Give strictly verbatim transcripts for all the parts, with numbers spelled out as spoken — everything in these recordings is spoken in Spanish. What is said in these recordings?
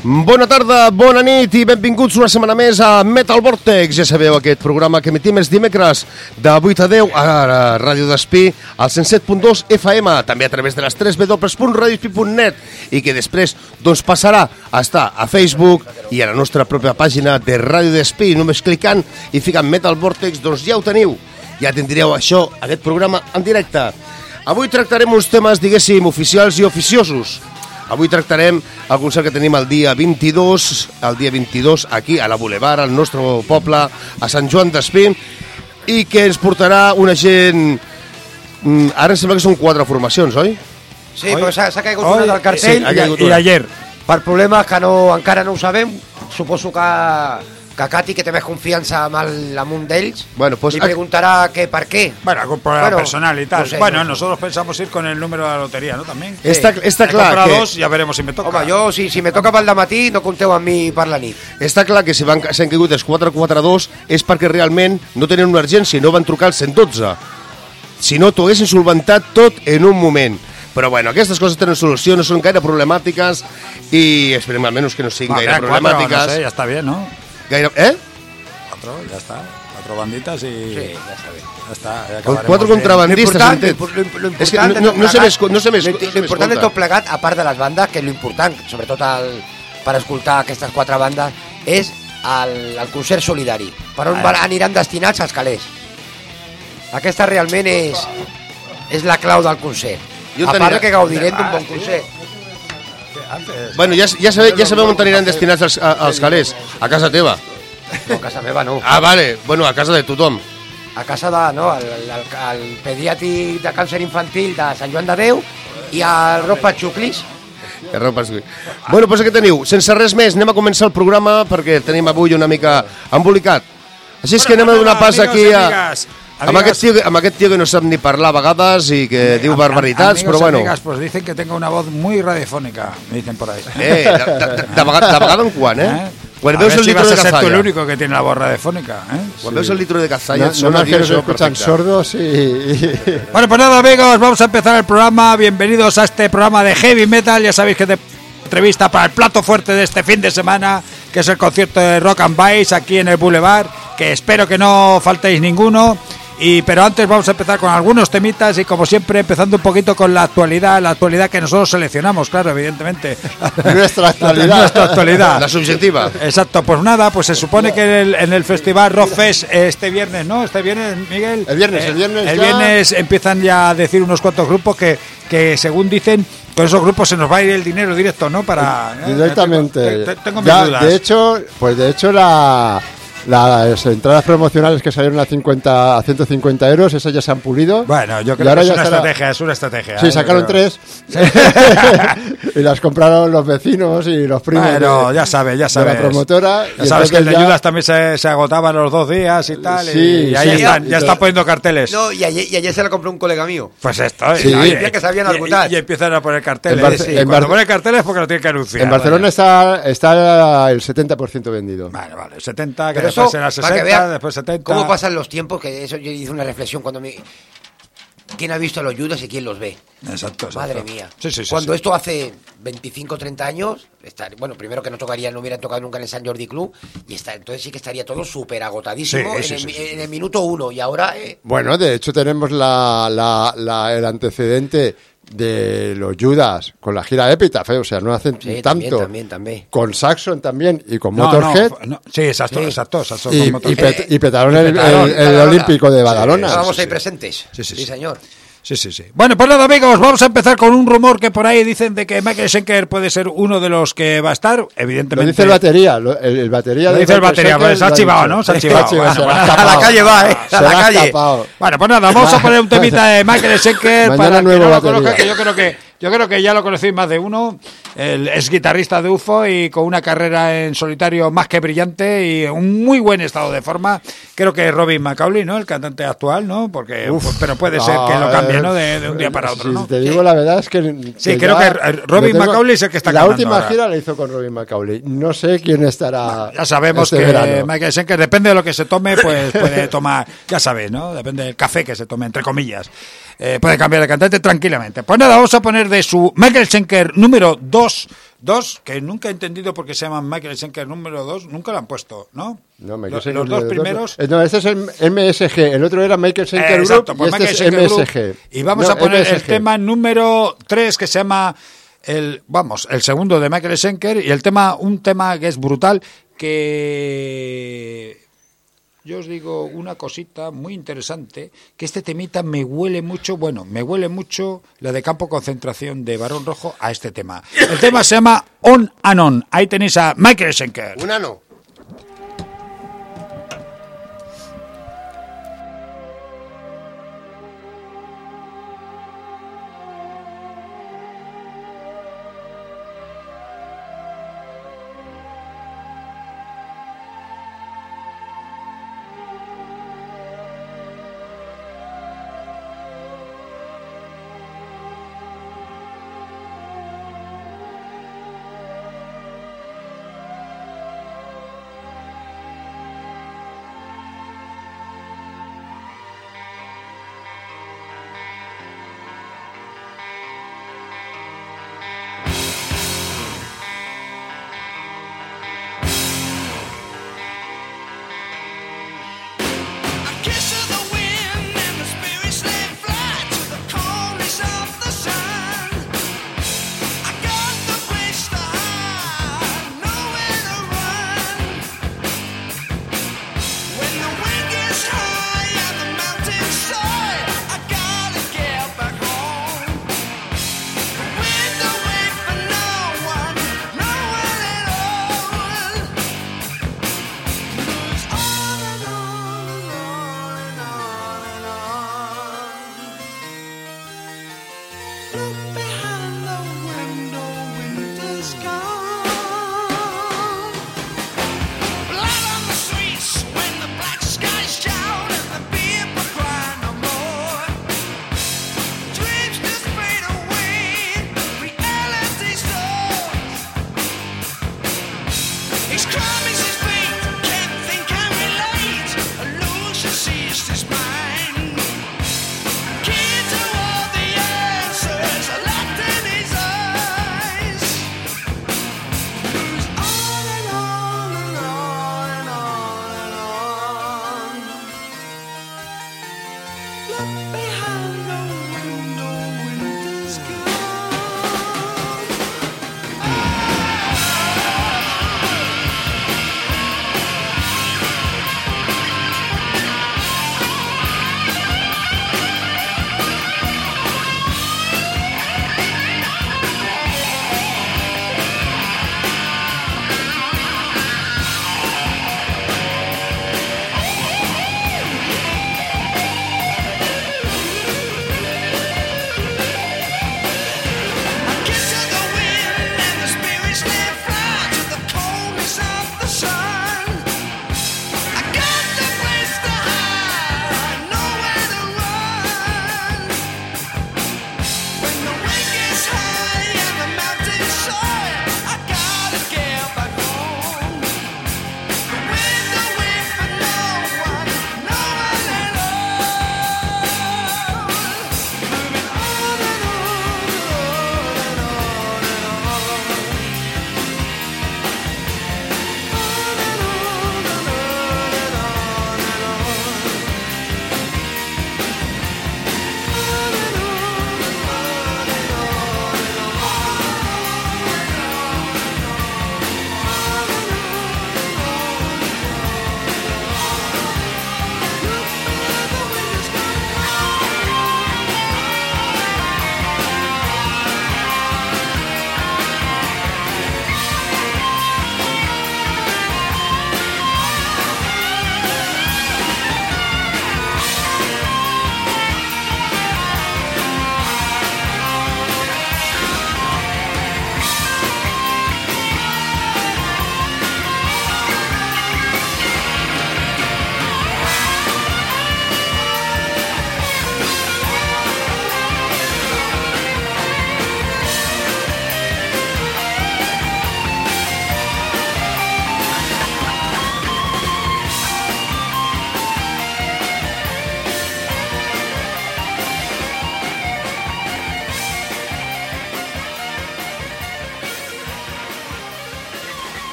Bona tarda, bona nit i benvinguts una setmana més a Metal Vortex. Ja sabeu, aquest programa que emetim els dimecres de vuit a deu a Ràdio Despí, al cent set punt dos F M, també a través de les tres w punt radio despí punt net, i que després doncs, passarà a estar a Facebook i a la nostra pròpia pàgina de Ràdio Despí. Només clicant i ficant Metal Vortex, doncs ja ho teniu. Ja tindríeu això, aquest programa en directe. Avui tractarem uns temes, diguéssim, oficials i oficiosos. Avui tractarem el concert que tenim el dia vint-i-dos, el dia vint-i-dos aquí a la Boulevard, al nostre poble, a Sant Joan d'Espí, i que ens portarà una gent... Ara em sembla que són quatre formacions, oi? Sí, oi? Però s'ha, s'ha caigut una del cartell sí, i, i ayer. Per problemes que no, encara no ho sabem, suposo que... que Cati, que té més confiança amb, el, amb un d'ells, bueno, pues, li preguntará que per qué. Bueno, algún problema bueno, personal y tal. No sé, bueno, no sé. Nosotros pensamos ir con el número de la lotería, ¿no? También. Està, està clar que... dos, ya veremos si me toca. Home, jo, si, si me toca pel dematí, no compteu amb mi per la nit. Està clar que si van, s'han caigut els quatre quatre dos és perquè realment no tenen una urgència i no van trucar al cent dotze. Si no, t'ho haguessin solventat tot en un moment. Però bueno, aquestes coses tenen solució, no són gaire problemàtiques i esperem almenys que no siguin Va, gaire cuatro, problemàtiques. No sé, ya está bien, ¿no? Gaire... Eh? Ya está, cuatro banditas y... Sí, ya está bien. Ya está, ya Con quatre contrabandistes, l'important, l'important, és que no, no, no se m'escolta. No se l'important de tot plegat, a part de les bandes, que l'important, sobretot el, per escoltar aquestes quatre bandes, és el, el concert solidari. Per on van, aniran destinats els calés. Aquesta realment és, és la clau del concert. A part que gaudirem d'un bon concert. Bueno, ja, ja, sabeu, ja sabeu on aniran destinats els, els calés. A casa teva. No, a casa meva no. Ah, vale. Bueno, a casa de tothom. A casa de, no, el, el, el pediàtric de càncer infantil de Sant Joan de Déu i al Ropa Xuclis. Bueno, doncs què teniu? Sense res més, anem a començar el programa perquè tenim avui una mica embolicat. Així és que anem a donar pas aquí a... Amb aquest, tio, amb aquest tio que no sap ni parlar a vegades i que eh, diu barbaritats, amigos, però bueno... Amigas, pues dicen que tengo una voz muy radiofónica, me dicen por ahí. Eh, de, de, de, de, vegada, de vegada en quan, eh? ¿Eh? Quan a veus ver el si litro vas de a ser cazalla. tú el único que tiene la voz radiofónica, ¿eh? Quan sí. veus el litro de cazalla, no, sona no bien, que se escuchan sordos y... Bueno, pues nada, amigos, vamos a empezar el programa. Bienvenidos a este programa de Heavy Metal. Ya sabéis que te entrevista para el plato fuerte de este fin de semana, que es el concierto de Rock and Bass aquí en el Boulevard, que espero que no faltéis ninguno. Y, pero antes vamos a empezar con algunos temitas y como siempre empezando un poquito con la actualidad, la actualidad que nosotros seleccionamos, claro, evidentemente. Nuestra actualidad. Nuestra actualidad. La subjetiva. Exacto, pues nada, pues se supone que en el, en el festival Rock Fest este viernes, ¿no? Este viernes, Miguel. El viernes, el viernes. El ya... viernes empiezan ya a decir unos cuantos grupos que, que según dicen, con esos grupos se nos va a ir el dinero directo, ¿no? Para directamente. Eh, tengo, tengo mis ya, dudas. De hecho, pues de hecho la las entradas promocionales que salieron a cincuenta a ciento cincuenta euros, esas ya se han pulido. Bueno, yo creo que es una, estará... estrategia, es una estrategia. Sí, ¿eh? sacaron tres y las compraron los vecinos y los primos. Bueno, de, ya sabes, ya sabes. de la promotora. Ya sabes que el de ya... Ayudas también se, se agotaban los dos días y tal. Sí, y, y ahí sí, están, y ya todo. están poniendo carteles. No, y ayer, y ayer se la compró un colega mío. Pues esto, sí. y, que sabían y, y, y empiezan a poner carteles. Barce- sí, en cuando Bar- ponen carteles porque lo tienen que anunciar. En Barcelona está, está el setenta por ciento vendido. Vale, vale, setenta, que Pero después eso, será sesenta, para que vean después setenta. ¿Cómo pasan los tiempos? Que eso yo hice una reflexión cuando me... ¿Quién ha visto a los Judas y quién los ve? Exacto, exacto. Madre mía. Sí, sí, sí, cuando sí. esto hace veinticinco o treinta años, estar, bueno, primero que no tocarían, no hubieran tocado nunca en el San Jordi Club, y está, entonces sí que estaría todo súper agotadísimo Sí, sí, en, sí, el, sí. en el minuto uno, y ahora... Eh, Bueno, de hecho tenemos la, la, la, el antecedente de los Judas con la gira Epitaph, ¿eh? O sea, no hacen sí, tanto. también, también, también. Con Saxon también y con No, Motorhead. no, no, sí, exacto, Sí. exacto, exacto. Y, con y, Motorhead. pet- y petaron Y el, petaron, el- el Badalona. Olímpico de Badalona. Sí, Estábamos sí, ahí sí. presentes. Sí, sí, sí, sí. señor. Sí, sí, sí. Bueno, pues nada, amigos, vamos a empezar con un rumor que por ahí dicen de que Michael Schenker puede ser uno de los que va a estar, evidentemente. Lo dice el batería, lo- el, el batería Lo de dice el Michael batería, Schenker pues se ha lo chivado, dicho. ¿no? Se ha Se chivado. ha chivado, Bueno, se pues la ha nada, A la escapado. calle va, ¿eh? Se A la la ha calle. escapado. Bueno, pues nada, vamos a poner un temita de Michael Schenker Mañana para que nuevo no lo batería. conozca, que yo creo que yo creo que ya lo conocéis más de uno. Él es guitarrista de U F O y con una carrera en solitario más que brillante y un muy buen estado de forma. Creo que es Robin McAuley, ¿no? El cantante actual, ¿no? Porque Uf, pero puede ser no, que lo cambie, eh, ¿no? De, de un día para otro, si ¿no? te digo la verdad es que... Sí, que creo ya que Robin lo tengo- McAuley es el que está La cantando última ahora. gira la hizo con Robin McAuley. No sé quién estará. Ya sabemos este que verano. Michael Schenker, depende de lo que se tome, pues puede tomar, ya sabes, ¿no? Depende del café que se tome, entre comillas. Eh, puede cambiar de cantante tranquilamente. Pues nada, vamos a poner de su Michael Schenker número dos, dos, que nunca he entendido por qué se llaman Michael Schenker número dos, nunca lo han puesto, ¿no? No, Michael los, Schenker los dos número primeros... dos, no, este es el M S G, el otro era Michael Schenker Eh, Group exacto, pues y este Michael es Schenker M Group. S G. Y vamos No, a poner M S G. el tema número tres, que se llama... el Vamos, el segundo de Michael Schenker, y el tema, un tema que es brutal, que... Yo os digo una cosita muy interesante, que este temita me huele mucho, bueno, me huele mucho la de Campo Concentración de Barón Rojo a este tema. El tema se llama On and On. Ahí tenéis a Michael Schenker. Un ano.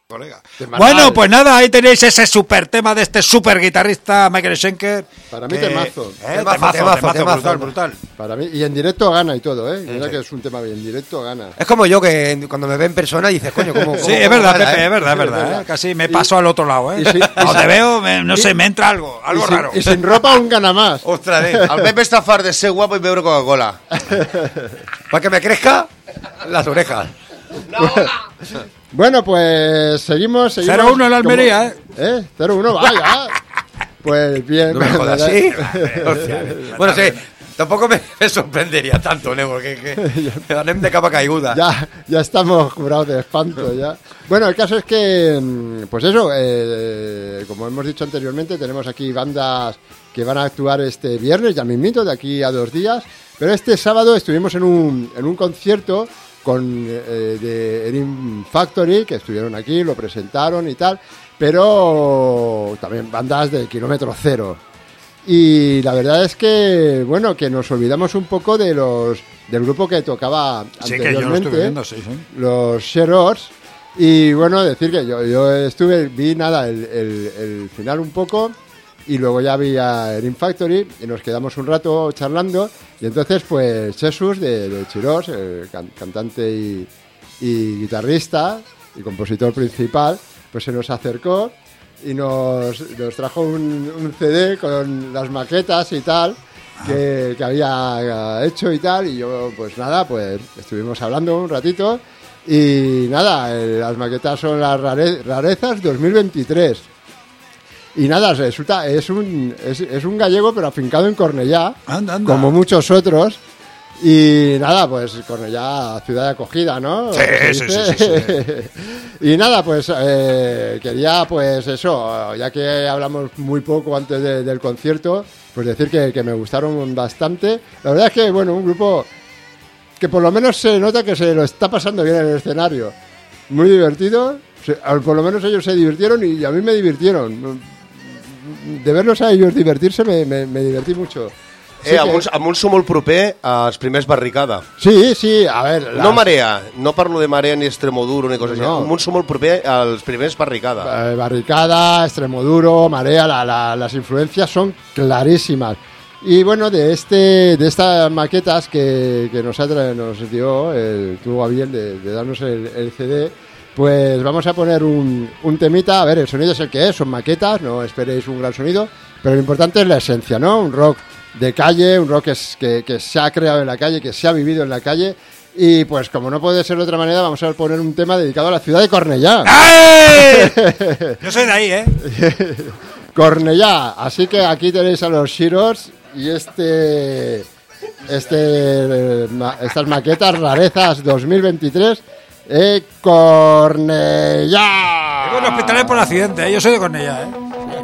colega. Temazo. Bueno, pues nada, ahí tenéis ese super tema de este super guitarrista Michael Schenker. Para mí que- temazo. Eh, Temazo, temazo, temazo, temazo, temazo. brutal, brutal. Para mí, y en directo gana y todo, ¿eh? Mira sí. que es un tema bien, en directo gana. Es como yo que cuando me ve en persona dices, coño, ¿cómo? Sí, cómo- es cómo verdad, gana, Pepe, eh? es verdad, es Sí, es verdad. verdad. eh. Casi me Y- paso al otro lado, ¿eh? y si- y Cuando si- te veo, me- no y- sé, me entra algo, Y algo sin, raro. y sin ropa aún gana más. Ostras, eh. El Pepe està fart de ser guapo i beure Coca-Cola. Para que me crezca las orejas. Bueno, pues seguimos, seguimos. cero uno en la Almería, ¿eh? ¿Eh? cero uno, vaya. Pues bien. No me pues, jodas, ¿verdad? ¿sí? Hostia. Bueno, sí, tampoco me, me sorprendería tanto, ¿no? Porque que, anem de capa caiguda. Ya, ya estamos curados de espanto ya. Bueno, el caso es que, mm, pues eso, eh, como hemos dicho anteriormente, tenemos aquí bandas que van a actuar este viernes, ya mismito, de aquí a dos días. Pero este sábado estuvimos en un, en un concierto con eh, de Erin Factory, que estuvieron aquí, lo presentaron y tal, pero también bandas de kilómetro cero. Y la verdad es que, bueno, que nos olvidamos un poco de los del grupo que tocaba Sí, que yo lo anteriormente, estuve viendo, sí, sí. los Sherrors. Y bueno, decir que yo, yo estuve, vi nada, el, el, el final un poco, y luego ya vi a Erin Factory, y nos quedamos un rato charlando, y entonces pues Jesús de, de Chirós, el can- cantante y, y guitarrista y compositor principal, pues se nos acercó y nos, nos trajo un, un C D con las maquetas y tal que, que había hecho y tal, y yo pues nada, pues estuvimos hablando un ratito y nada, eh, las maquetas son las rare- rarezas dos mil veintitrés y nada, resulta, es un, es, es un gallego pero afincado en Cornellá, Anda, anda. como muchos otros. Y nada, pues Cornellá, ciudad de acogida, ¿no? Sí, Se sí, dice. sí, sí, Y nada, pues eh, quería, pues eso, ya que hablamos muy poco antes de- del concierto, pues decir que, que me gustaron bastante. La verdad es que, bueno, un grupo que por lo menos se nota que se lo está pasando bien en el escenario. Muy divertido, se- por lo menos ellos se divirtieron y a mí me divirtieron. De verlos a ellos divertirse me, me, me divertí mucho. Sí Eh, amb, que- un, amb un so molt proper als primers Barricada. Sí, sí, a ver. No las- Marea, no parlo de Marea ni Extremoduro ni coses No. així. Amb un so molt proper als primers Barricada. eh, Barricada, Extremoduro, Marea, la- la- las influencias son clarísimas. Y bueno, de este de estas maquetas que, que nos, ha tra- nos dio, el, tuvo a bien de, de darnos el, el C D, pues vamos a poner un, un temita. A ver, el sonido es el que es, son maquetas, no esperéis un gran sonido, pero lo importante es la esencia, ¿no? Un rock de calle, un rock que, es- que, que se ha creado en la calle, que se ha vivido en la calle. Y pues como no puede ser de otra manera, vamos a poner un tema dedicado a la ciudad de Cornellá. ¡Ay! Yo soy de ahí, ¿eh? Cornellá, así que aquí tenéis a los Shiros y este, este eh, ma- estas maquetas rarezas dos mil veintitrés, eh, Cornellá. Tengo un hospital por accidente, ¿eh? Yo soy de Cornellá, ¿eh?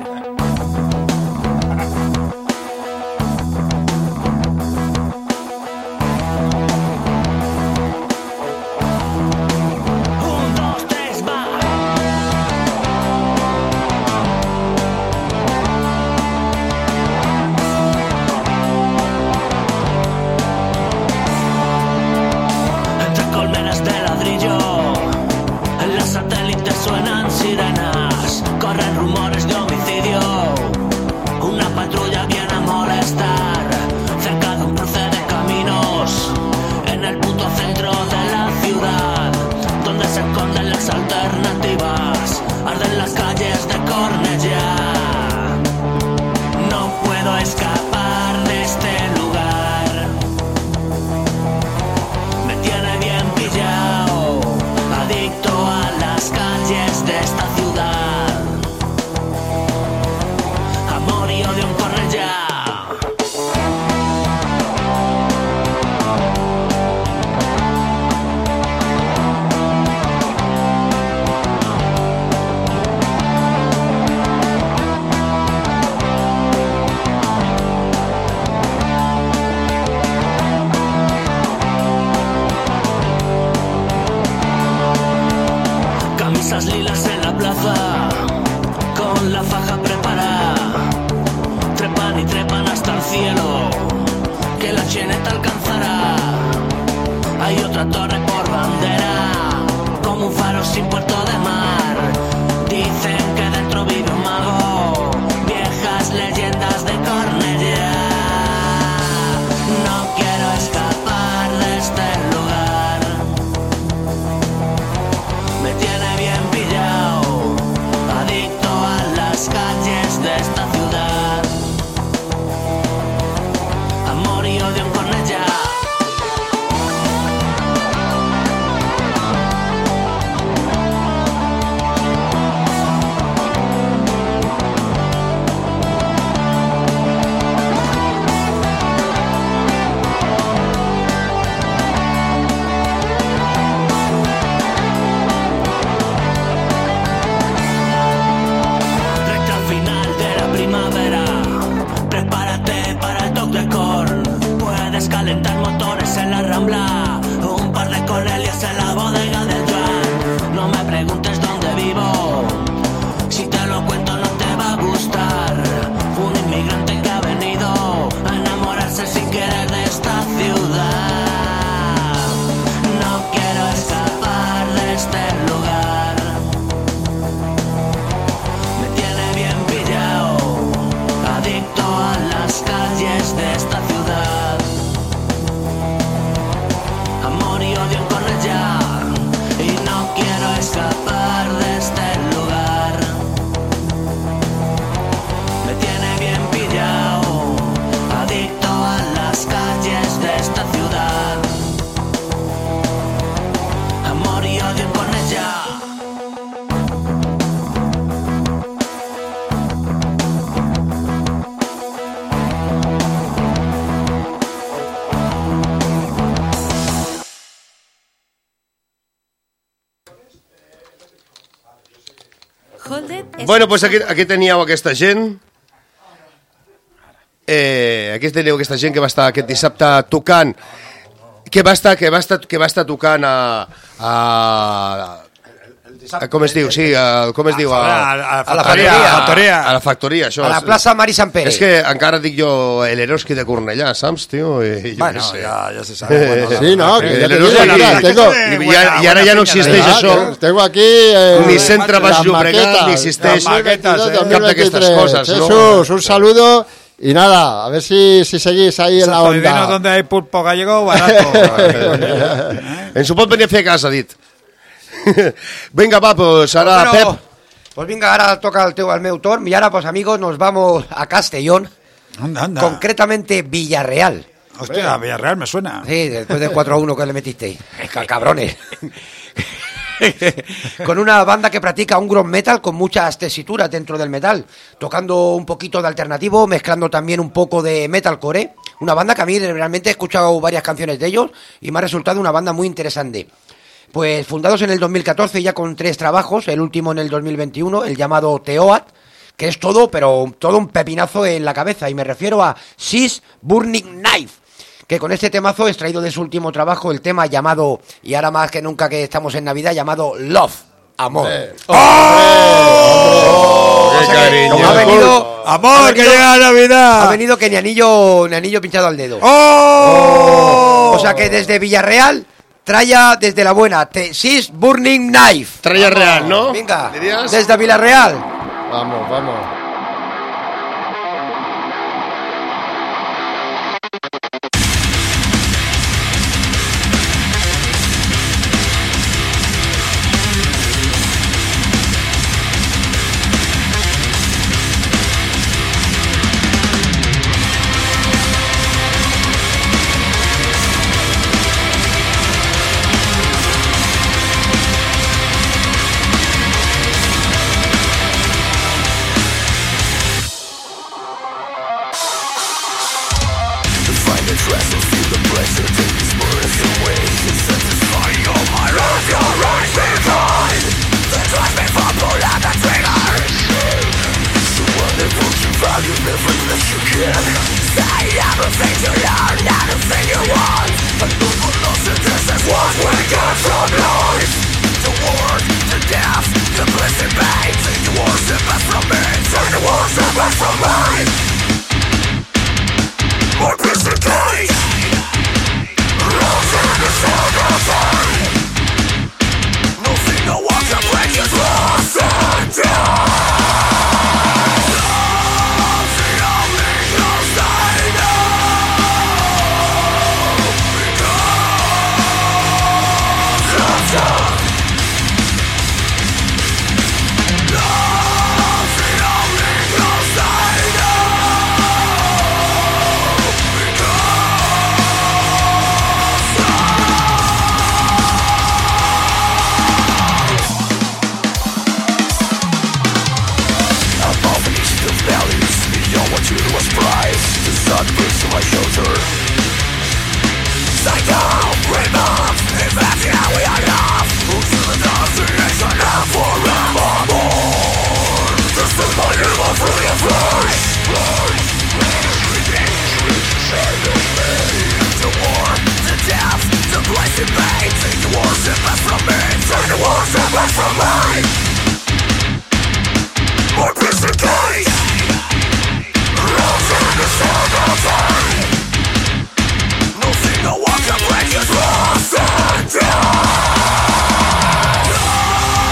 Un, dos, tres, va. Entre colmenas de ladrillo, en los satélites suenan sirenas, corren rumores de homicidio. Una patrulla viene a molestar cerca de un cruce de caminos, en el puto centro de la ciudad, donde se esconden las alternativas. Arden las calles de Cornellá. No puedo escapar de este lugar. Me tiene bien pillado, adicto a las calles de esta ciudad. Amor y odio en Cornellá. Camisas lilas en la plaza, con la faja preparada. Trepan y trepan hasta el cielo, que la cheneta alcanzará. Hay otra torre por bandera, como un faro sin puerto de mar. adicto a las calles de esta ciudad. Amor y odio en Cornellá, y no quiero escapar de este lugar. Me tiene bien pillado, adicto a las calles de esta ciudad. Amor y odio en Cornellá. Bueno, pues aquí, aquí teníeu aquesta gent. Eh, aquí teníeu aquesta gent que va estar aquest dissabte tocant, que va estar, que va estar, que va estar tocant a, a, a com es diu, sí, a, com es diu, a, a, a, a la factoria, factoria. a, factoria. a la factoria, això. A la plaça Mari Sant Pere. És que encara dic jo l'Eroski de Cornellà, saps, tio? I, jo Bueno, què sé. ya, ya se sabe. Bueno, Sí, no, que ya te El digo, Eroski- mira, tengo, I, ara- I ara ja no existeix Ah, això. que tengo aquí eh, Ni Centre Baix las Llobregat, maquetas, ni existeix las maquetas, eh, cap d'aquestes dos mil veintitrés. coses, no? Jesús, un saludo y nada, a ver si, si seguís ahí en la Santo Divino, onda. donde hay pulpo gallego barato. Ens ho pot venir a fer a casa, ha dit. Vinga, va, pues ara, Bueno, Pep. pues venga, ahora toca el teu al meu torn. Y ahora, pues amigos, nos vamos a Castellón, Anda, anda. concretamente Villarreal. Hostia, Villarreal me suena. Sí, después del cuatro a uno que le metisteis. Ca- Cabrones. Con una banda que practica un ground metal con muchas tesituras dentro del metal, tocando un poquito de alternativo, mezclando también un poco de metalcore. Una banda que a mí realmente he escuchado varias canciones de ellos y me ha resultado una banda muy interesante. Pues fundados en el dos mil catorce, ya con tres trabajos, el último en el dos mil veintiuno, el llamado Teoat, que es todo, pero todo un pepinazo en la cabeza, y me refiero a Six Burning Knife, que con este temazo he extraído de su último trabajo el tema llamado, y ahora más que nunca que estamos en Navidad, llamado Love, Amor. ¡Oh! ¡Qué O sea que cariño! ha venido, Amor, ha que venido- llega la Navidad. ha venido que ni anillo, ni anillo pinchado al dedo. ¡Oh! O sea que desde Villarreal, traya desde la buena, te, Six Burning Knife. Tralla real, ¿no? Venga, ¿Dirías? desde Villarreal. Vamos, vamos.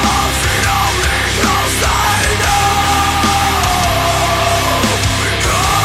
Go!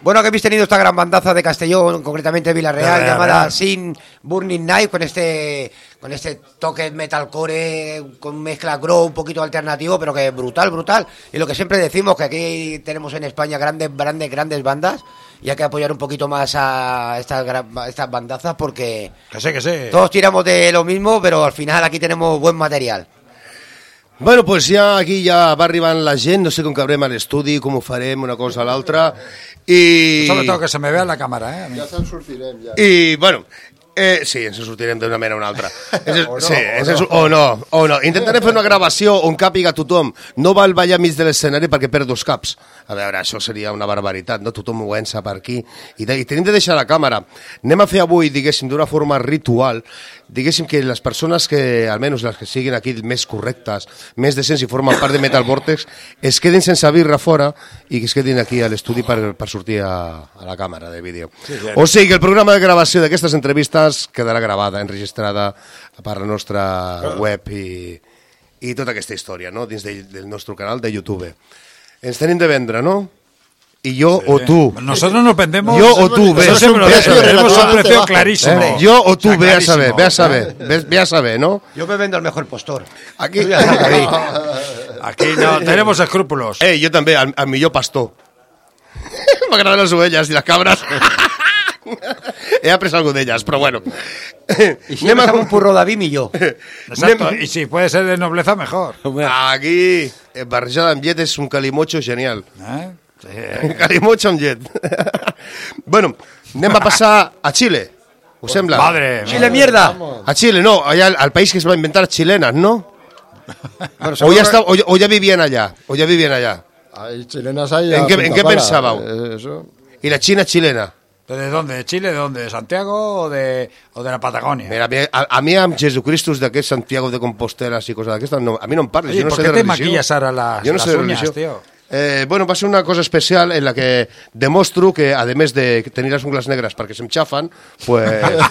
Bueno, que habéis tenido esta gran bandaza de Castellón, concretamente Villarreal, Villarreal, llamada Real. Sin Burning Night, con este con este toque metalcore, con mezcla grow, un poquito alternativo, pero que brutal, brutal. Y lo que siempre decimos, que aquí tenemos en España grandes, grandes, grandes bandas, y hay que apoyar un poquito más a estas, gra- estas bandazas, porque Que sí, que sí. todos tiramos de lo mismo, pero al final aquí tenemos buen material. Bueno, pues ja aquí ja va arribant la gent, no sé com cabrem a l'estudi, com ho farem, una cosa a l'altra, i... Sobre todo que se me vea en la cámara, ¿eh? A mí. Ja se'n sortirem, ja. I, bueno, eh, sí, ens en sortirem d'una manera o una altra. Ens, O no, sí, o ens no. en sur- o no, o no. Intentarem fer una gravació on càpiga tothom. No val ballar mig de l'escenari perquè perd dos caps. A veure, això seria una barbaritat, no? Tothom ho ença per aquí. I, de, i tenim de deixar la càmera. Anem a fer avui, diguéssim, d'una forma ritual, diguéssim que les persones que, almenys les que siguin aquí més correctes, més decents i formen part de Metal Vortex, es quedin sense birra fora i que es quedin aquí a l'estudi per, per sortir a, a la càmera de vídeo. Sí, sí. O sigui que el programa de gravació d'aquestes entrevistes quedarà gravada, enregistrada per la nostra web i, i tota aquesta història, no? Dins de, del nostre canal de YouTube. Ens tenim de vendre, no? I jo o tu. Nosotros nos vendemos. Yo o tú, Eso ves. siempre lo Ves, digo, ves, tenemos un relativamente precio bajo. clarísimo. Eh, Yo o tú, O sea, ve a saber, clarísimo. ve a saber, ve, ve a saber, ¿no? Yo me vendo el mejor postor. Aquí, Aquí no tenemos escrúpulos. Eh, jo també, al, al millor pastor. M'agraden les ovelles i les cabres. He après algo d'elles, però bueno. Y si me un purro David y yo. Exacto. Y si puede ser de nobleza, mejor. Aquí, eh, barrejada amb llet és un calimocho genial. ¿Eh? Sí. Calimocho amb llet. Bueno, anem a passar a Xile. Us sembla? Madre mía. ¡Chile mierda! A Xile, no, allà, al país que es va inventar chilenas, ¿no? Bueno, O seguro ya, que- está, o, ya- o ya vivían allá, o ya vivían allá. Hay chilenas ahí. ¿En a qué- punta en qué pala. pensaba? Eh, Eso. Y la China chilena. ¿Pero de dónde? ¿De Chile? ¿De dónde? ¿De Santiago o de, o de la Patagonia? Mira, a mi, a, a mi amb Jesucristus d'aquest Santiago de Compostela i coses d'aquestes, no, a mi no em parles. Oye, Jo no ¿por sé qué de te religió. maquillas ahora las- Jo no las sé de uñas, religió. tío? Eh, bueno, va ser una cosa especial en la que demostro que, a més de tenir les ungles negres perquè se'm xafen, pues...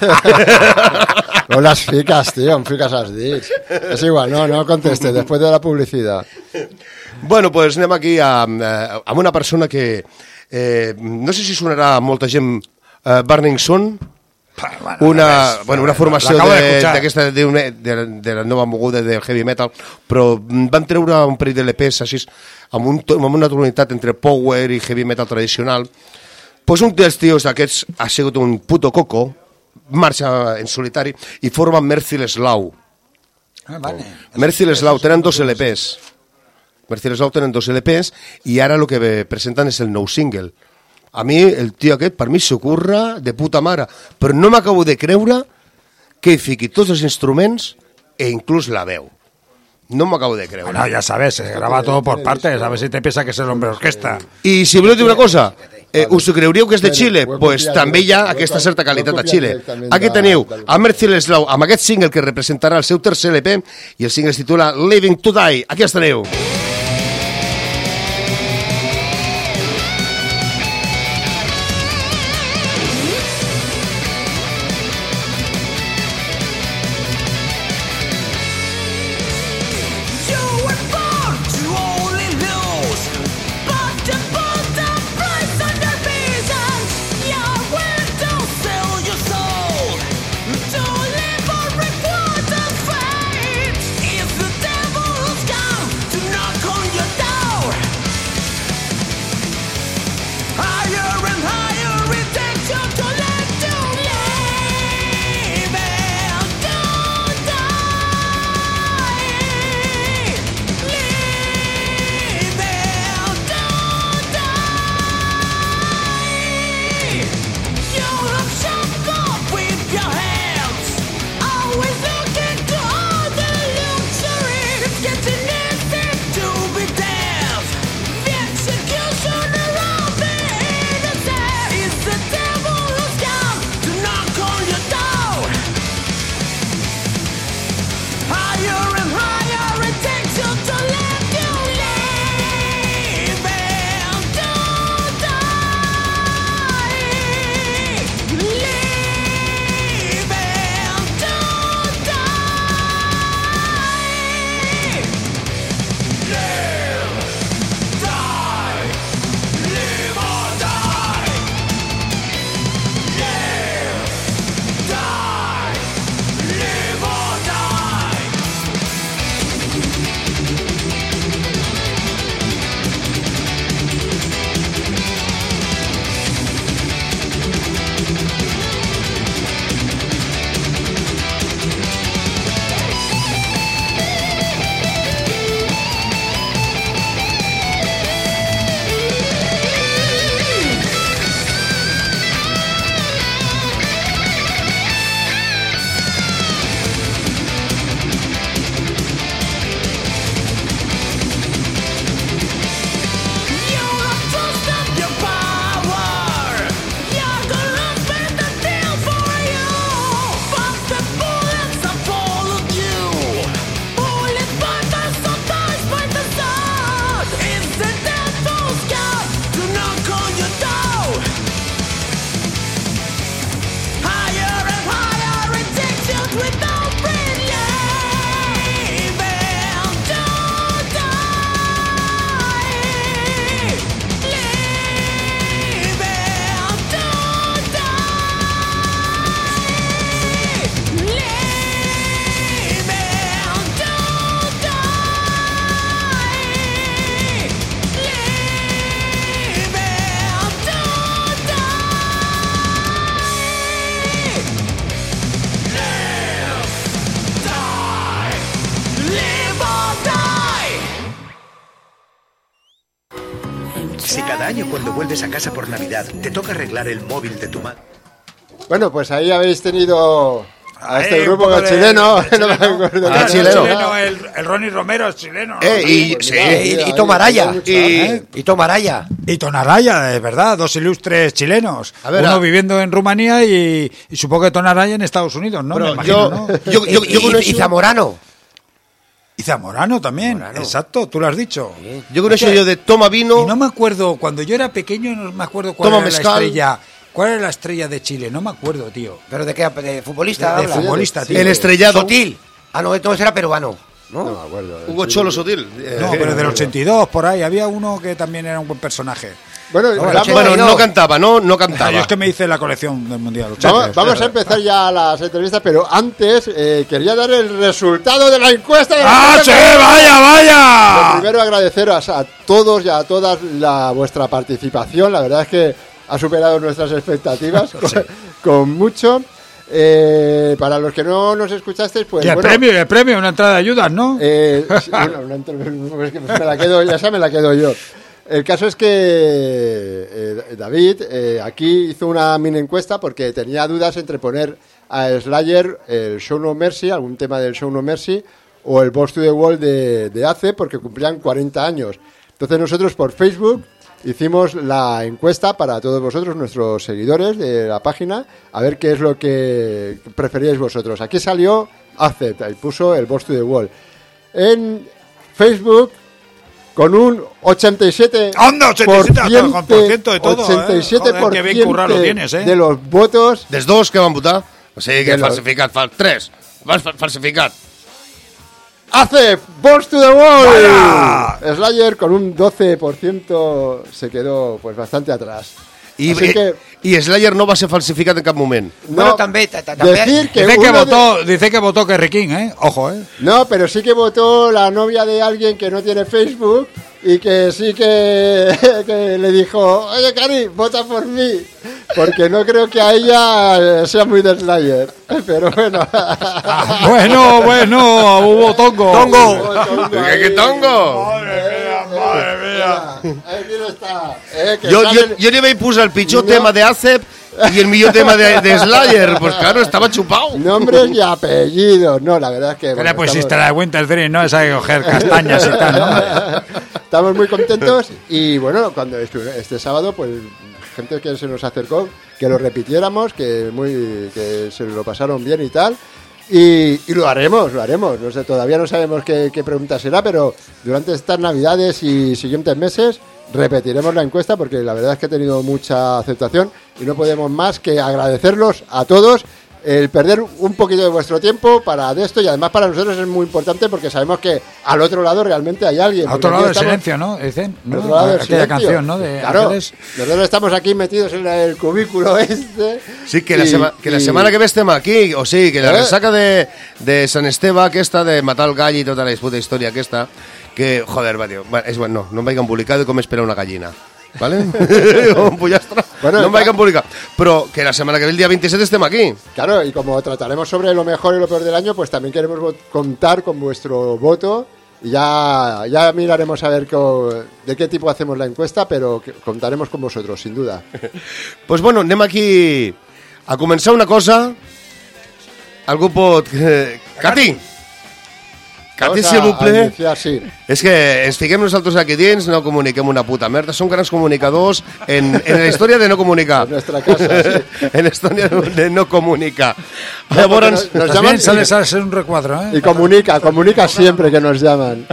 No las ficas, tío, en ficas has dicho. Es igual, no, no conteste, después de la publicidad. Bueno, pues anem aquí amb, eh, amb una persona que... Eh, no sé si sonarà a molta gent eh, Burning Sun, Bueno, una, ves, bueno, una la formació acabo de de- escuchar. d'aquesta de, de, de, de la nova moguda del heavy metal, però mm, van treure un parell de L Ps així, amb, un, to- amb una tonalitat entre power i heavy metal tradicional. Pues un dels tios aquests ha sigut un puto coco, marxa en solitari i forma Merciless Law. Ah, vale. Merciless Law tenen dos L Ps. Merciless Law tenen dos L Ps i ara el que presenten és el nou single. A mi, el tio aquest, per mi s'ocorre de puta mare, però no m'acabo de creure que hi fiqui tots els instruments e inclús la veu. No m'acabo de creure. Bueno, ya sabes, se graba todo por partes. A ver si te piensa que es el hombre orquesta. I si voleu dir una cosa, eh, us creuríeu que és de Xile? Ho he Doncs pues copiat, també hi ha ho he aquesta copiat, certa ho he qualitat a copiat Xile. directament Aquí de- teniu del- a Merciless Law amb aquest single que representarà el seu tercer L P i el single es titula Living to Die. Aquí els teniu. You were born to only lose, but to put the price on your vision. Your will to sell your soul, to live or report the fate. If the devil has come to knock cuando vuelves a casa por Navidad, te toca arreglar el móvil de tu madre. Bueno, pues ahí habéis tenido a este Eh, grupo un poco de- chileno. de No me chileno. acuerdo Ah, Ah, qué chileno. era. el, el Ronnie Romero es chileno, ¿no? Eh, y, Pues sí. mira, Y, ahí- y Tomaraya. ahí- Y, y Tomaraya. Y Tonaraya, es verdad, dos ilustres chilenos. A ver, Uno a- viviendo en Rumanía y, y supongo que Tonaraya en Estados Unidos, ¿no? Pero Me imagino, yo- ¿no? yo- yo- y, yo y- conozco- y Zamorano. Y Zamorano también, Zamorano. exacto, tú lo has dicho. Yo conozco yo de toma vino. Y no me acuerdo, cuando yo era pequeño, no me acuerdo cuál Toma era mezcal. la estrella. ¿Cuál era la estrella de Chile? No me acuerdo, tío. ¿Pero de qué? ¿De futbolista? De- de habla? futbolista, tío. El estrellado. Sotil. Ah, no, entonces era peruano. ¿no? No me acuerdo. Hugo Cholo Sotil. No, Eh, pero del ochenta y dos, por ahí, había uno que también era un buen personaje. Bueno, No, vamos, el Bueno, no. no cantaba, no, no Ah, cantaba. yo es que me hice la colección del Mundial. vamos, ochenta. vamos a empezar ya las entrevistas, pero antes eh, quería dar el resultado de la encuesta. De la ¡Ah, sí! ¡Vaya, Lo vaya! primero, agradeceros a todos y a todas la, vuestra participación. La verdad es que ha superado nuestras expectativas con, con mucho. Eh, para los que no nos escuchasteis, pues Y el bueno, premio, y el premio, una entrada de ayudas, ¿no? eh, sí, bueno, una entre- es que me la quedo, ya esa me la quedo yo. El caso es que eh, David eh, aquí hizo una mini encuesta porque tenía dudas entre poner a Slayer el Show No Mercy, algún tema del Show No Mercy, o el Boss to the Wall de, de A C E, porque cumplían cuarenta años. Entonces nosotros por Facebook hicimos la encuesta para todos vosotros, nuestros seguidores de la página, a ver qué es lo que preferíais vosotros. Aquí salió A C E, y puso el Boss to the Wall. En Facebook, con un ochenta y siete por ciento, ¡Anda, ochenta y siete por ciento de todo, eh! ochenta y siete por ciento Joder, qué bien currado lo tienes, eh. de los votos. Des dos que van votar. O sigui que De los- falsificat. Fal... Tres. Vas fa- falsificat. Hace Balls to the Wall. ¡Vaya! Slayer con un doce por ciento se quedó pues bastante atrás. I, Así que, I Slayer no va ser falsificat en cap moment. no, Bueno, també- ta- ta- també- decir que Dice que uno de- votó, dice que votó Kerry King, ¿eh? Ojo, ¿eh? No, pero sí que votó la novia de alguien que no tiene Facebook y que sí que, que le dijo, oye, Cari, vota por mí, porque no creo que a ella sea muy de Slayer. Pero bueno. Ah, bueno, bueno, hubo tongo. ¡Tongo! ¿Qué, qué tongo? Madre mía, madre mía. Ahí quién está. Eh, que Jo, jo, sale- jo li vaig posar el pitjor No. tema de A C E P y el millor tema de, de Slayer. Pues claro, estaba chupado. Nombres y apellidos. No, la verdad es que... ¿Qué bueno, le pusiste estamos- la de Winter Dream, no? Esa de coger castañas y tal, ¿no? Estamos muy contentos y bueno, cuando estu- este sábado, pues gente que se nos acercó, que lo repitiéramos, que muy que se lo pasaron bien y tal. Y, y lo haremos, lo haremos. No sé, todavía no sabemos qué, qué pregunta será, pero durante estas navidades y siguientes meses repetiremos la encuesta porque la verdad es que ha tenido mucha aceptación y no podemos más que agradecerlos a todos el perder un poquito de vuestro tiempo para de esto y además para nosotros es muy importante porque sabemos que al otro lado realmente hay alguien. Al porque otro lado aquí del estamos- silencio, ¿no? Dicen, al ¿no? otro lado del Aquella silencio. canción, ¿no? De claro, Ángeles. nosotros estamos aquí metidos en el cubículo este. Sí, que la, y- sema, que la y- setmana que ve estem aquí, o sigui, que la Eh? resaca de, de Sant Esteve aquesta, de matar el gall i tota la puta història aquesta, que, joder, va, tio, va, és bueno, no, no em vaig embolicar de com esperar una gallina, ¿vale? Un pollastre, Bueno, no em vaig clar. embolicar. Però que la setmana que ve, el dia veintisiete, estem aquí. Claro, y como trataremos sobre lo mejor y lo peor del año, pues también queremos vo- contar con vuestro voto. Y ya, ya miraremos a ver co- de qué tipo hacemos la encuesta, pero que- contaremos con vosotros, sin duda. Pues bueno, anem aquí a començar una cosa. Algú pot... Eh, Cati! Cati, Vamos s'il a- vous a plaît. iniciar, sí. És que ens fiquem nosaltres aquí dins, no comuniquem una puta merda. Som grans comunicadors en, en la història de no comunicar. En nuestra casa, sí. en la història de no comunicar. porque Llavors, nos- nos También llaman sale, y- sale ser un recuadro, ¿eh? Y comunica, comunica siempre que nos llaman.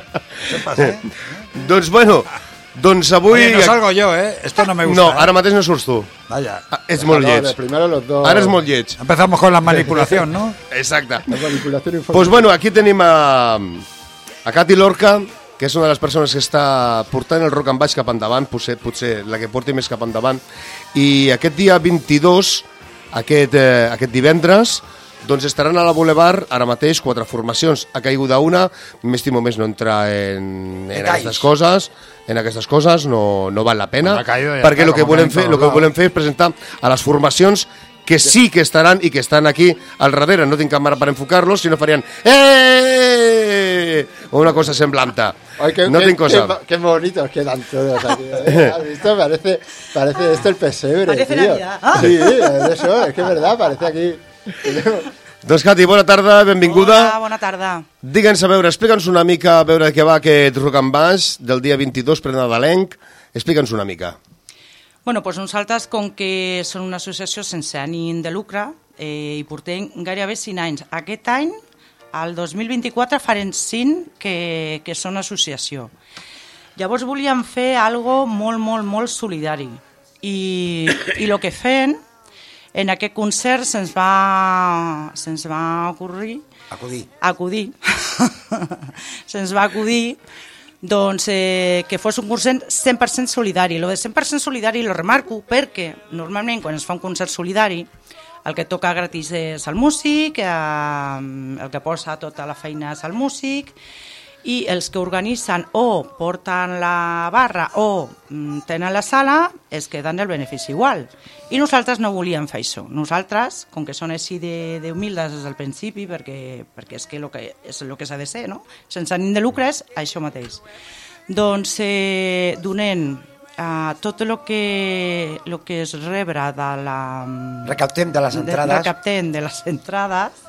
doncs bueno, doncs avui... Oye, no salgo yo, ¿eh? Esto no me gusta. No, ¿eh? ara mateix no surts tu. Vaya. Ah, ets molt Claro, de lleig. primero los dos. Ara és molt lleig. Empezamos con la manipulación, ¿no? Exacte. La manipulación informativa. Pues bueno, aquí tenim a, a Cati Lorca, que és una de les persones que està portant el Rock and Baix cap endavant, potser, potser la que porti més cap endavant. I aquest dia vint-i-dos, aquest, eh, aquest divendres, doncs estaran a la Boulevard, ara mateix, quatre formacions. Ha caigut una, m'estimo més no entrar en, en aquestes coses, en aquestes coses, no, no val la pena, ha caído, ja perquè està, el que, com volem que fer, en el que todos volem fer és presentar a les formacions que sí que estaran i que estan aquí al darrere. No tinc càmera per enfocar-los, sinó farien ¡eh! O una cosa semblante. Ay, qué, no qué, tengo cosa. Qué, qué bonitos quedan todos aquí. ¿eh? ¿Has visto? Parece, parece esto el pesebre, Parece tío. Navidad. Ah. Sí, es eso, es que es verdad, parece aquí. Doncs, Cati, bona tarda, benvinguda. Hola, bona tarda. Digue'ns, a veure, explica'ns una mica, a veure de què va aquest Rock and Baix del dia vint-i-dos prenadalenc. Explica'ns una mica. Bueno, doncs nosaltres, com que som una associació sense ànim de lucre, eh, i portem gairebé cinc anys. Aquest any, el dos mil vint-i-quatre, farem cinc que, que són associació. Llavors volíem fer algo molt, molt, molt solidari. I, i el que fem, en aquest concert se'ns va, se'ns va ocurrir... Acudir. Acudir. se'ns va acudir doncs, eh, que fos un concert cent per cent solidari. Lo de cent per cent solidari lo remarco perquè normalment quan es fa un concert solidari el que toca gratis és el músic, eh, el que posa tota la feina és el músic, i els que organitzen o porten la barra o mm, tenen la sala es queden el benefici igual. I nosaltres no volíem fer això. Nosaltres, com que són així de, de humildes des del principi, perquè, perquè és que, lo que és el que s'ha de ser, no? Sense ànim de lucre és això mateix. Doncs eh, donem eh, tot el que, lo que es rebre de la... Recaptem de les entrades. De, recaptem de les entrades.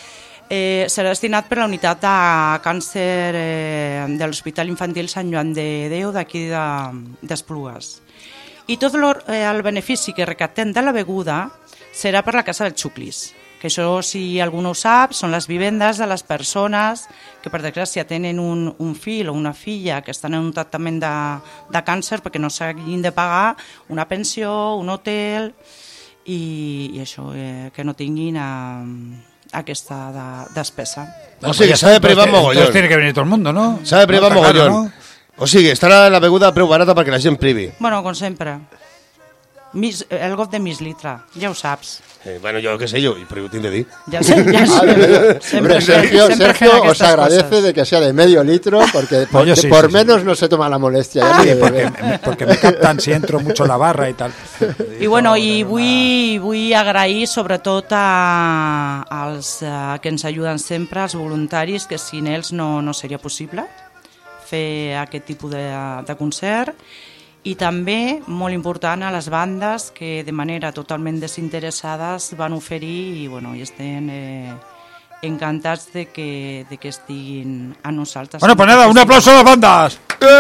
Eh, serà destinat per la unitat de càncer eh, de l'Hospital Infantil Sant Joan de Déu d'aquí d'Esplugues. I tot lo, eh, el benefici que recaptem de la beguda serà per la Casa dels Xuclis, que això, si algú no ho sap, són les vivendes de les persones que per desgràcia tenen un, un fill o una filla que estan en un tractament de, de càncer perquè no s'hagin de pagar una pensió, un hotel i, i això, eh, que no tinguin... Eh, aquesta de, despesa. O sigui, s'ha de privar mogollón. Entonces tiene que venir todo el mundo, ¿no? S'ha de privar no mogollón. claro, ¿no? O sigui, estarà la beguda a preu barata perquè la gent privi. Bueno, com sempre. Mis, el got de mig litre, ja ho saps. Eh, bueno, jo què sé jo, però ho tinc de dir. Ja sé, ja sé. Hombre, Sergio, Sergio os agradece de que sea de medio litro porque por, Yo sí, por sí, menos sí. no se toma la molestia. Sí, de porque, beber. porque me captan si entro mucho la barra y tal. I, bueno, i vull, vull agrair sobretot a, als a, que ens ajuden sempre, als voluntaris, que sin ells no, no seria possible fer aquest tipus de, de concert. I també, molt important, a les bandes que de manera totalment desinteressades van oferir i, bueno, i estem eh, encantats de que, de que estiguin a nosaltres. Bueno, pues nada, un aplauso a las bandas.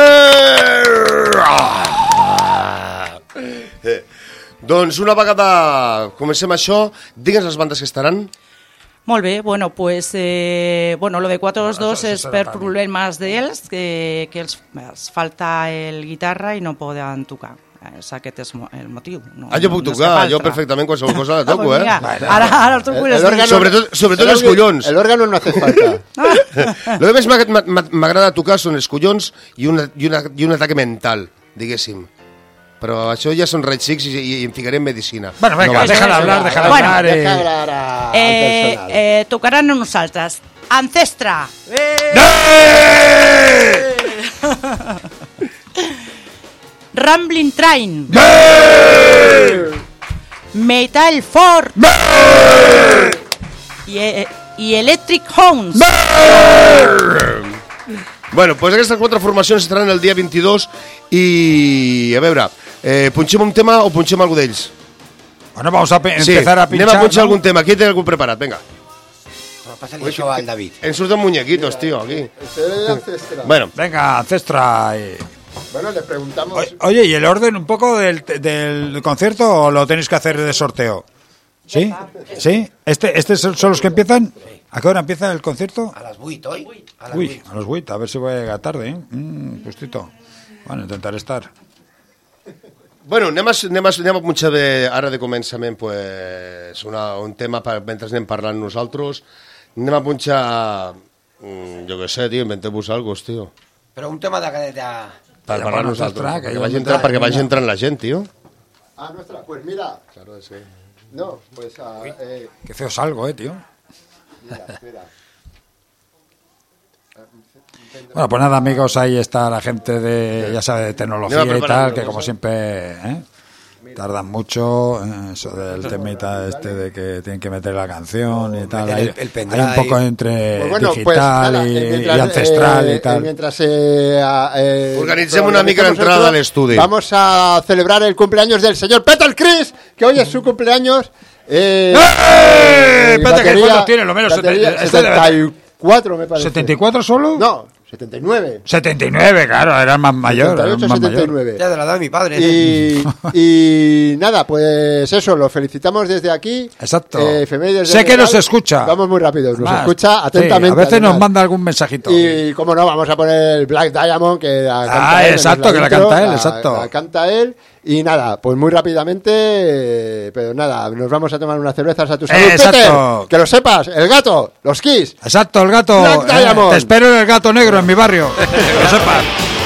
Eh, doncs una vegada comencem això, digue'ns les bandes que estaran. Molt bé, bueno, pues, eh, bueno, lo de cuatro dos dos és per problemes d'ells, que, que els, els falta el guitarra i no poden tocar. És aquest és el motiu. No, Ah, jo puc no és tocar, cap jo altre. perfectament qualsevol cosa la Ah, toco, pues eh? mira, ara, ara el toco i les El órgano- Sobretot, sobretot el els orga- collons. El órgano no hace falta. Lo que més m'ag- m'ag- m'agrada tocar són els collons i, una, i, una, i un ataque mental, diguéssim. Però això ja són raigs X i, i, i em ficaré en medicina. Bueno, venga, No, déjala hablar, déjala Bueno, hablar. eh. Deja hablar a- al Eh, personal. eh, tocaran a nosaltres. Ancestra! Rambling Train! Metal Fort! I, eh, i Electric Hounds! Bueno, pues aquestes quatre formacions estaran el dia vint-i-dos i, a veure, eh, punxem un tema o punxem algú d'ells? Bueno, vamos a pe- Sí, empezar a pinchar. anem a punxar ¿no? algun tema. Qui té algú preparat? Vinga. Però passa-li això al David. Ens surten muñequitos, tío, aquí. Usted es ancestral. Bueno, Venga, Ancestra. eh. Bueno, le preguntamos. O- Oye, ¿y el orden un poco del, del concierto o lo tenéis que hacer de sorteo? ¿Sí? ¿Sí? ¿Este, ¿Este son son los que empiezan? ¿A qué hora empieza el concierto? A les vuit, oi? A les Uy, vuit. a los vuit, a ver si voy a llegar tarde, ¿eh? Mm, justito. Bueno, intentaré estar. bueno anem, a, anem, a, anem a punxar de, ara de començament pues, una, un tema per, mentre anem parlant nosaltres. Anem a punxar, mm, jo què sé, tio, inventem-vos algo, tio. Però un tema de... de, de... Per Ja, parlar bueno, nosaltres, ostres, que perquè jo vagi, no entrar, entra- perquè vagi mira. entrant la gent, tio. Ah, nuestra. Pues mira. Claro, sí. No, pues. ah, eh, Qué feo salgo, eh, tío. Bueno, pues nada, amigos, ahí está la gente de, ya sabe, de tecnología y tal, que como siempre, ¿eh? Tardan mucho, eh, eso del temita este de que tienen que meter la canción y tal. Hay, el, el hay un poco entre pues bueno, digital pues, nada, y, mientras, y ancestral eh, y tal. Mientras eh, eh, Organicemos una microentrada al estudio. Vamos a celebrar el cumpleaños del señor Peter Criss, que hoy es su cumpleaños. Eh, ¡Eh! Peter Criss, batería- ¿cuántos tiene? Lo menos batería setenta- este debe- setenta y cuatro, me parece. ¿setenta y cuatro solo? No, setenta y nueve. setenta y nueve, claro, era más mayor. Era setenta y ocho, más setenta y mayor. nueve. Ya de la edad de mi padre. ¿eh? Y, y nada, pues eso, lo felicitamos desde aquí. Exacto. Eh, efemérides Sé del que Real. nos escucha. Vamos muy rápido, nos Más, escucha sí, atentamente. a veces nos además. manda algún mensajito. Y como no, vamos a poner el Black Diamond, que la canta Ah, él. exacto, en que la intro, canta él, exacto. La canta él. Y nada, pues muy rápidamente, eh, pero nada, nos vamos a tomar unas cervezas a tu salud. Eh, exacto. Peter, que lo sepas, el gato, los Kiss. Exacto, el gato. Black eh, Diamond. te espero en el Gato Negro, en mi barrio. Que lo sepas.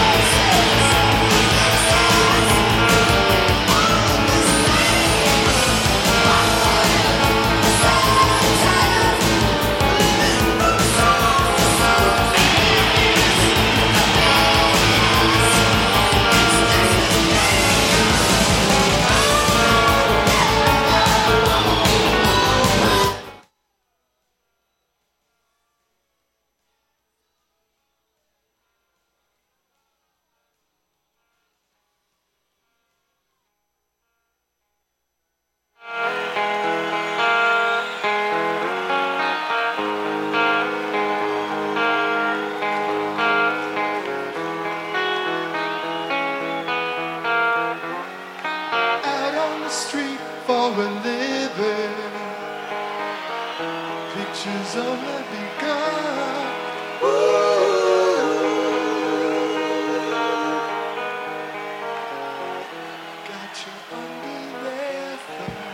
Out on the street for a living. Pictures only begun. Ooh. Got you under their thumb.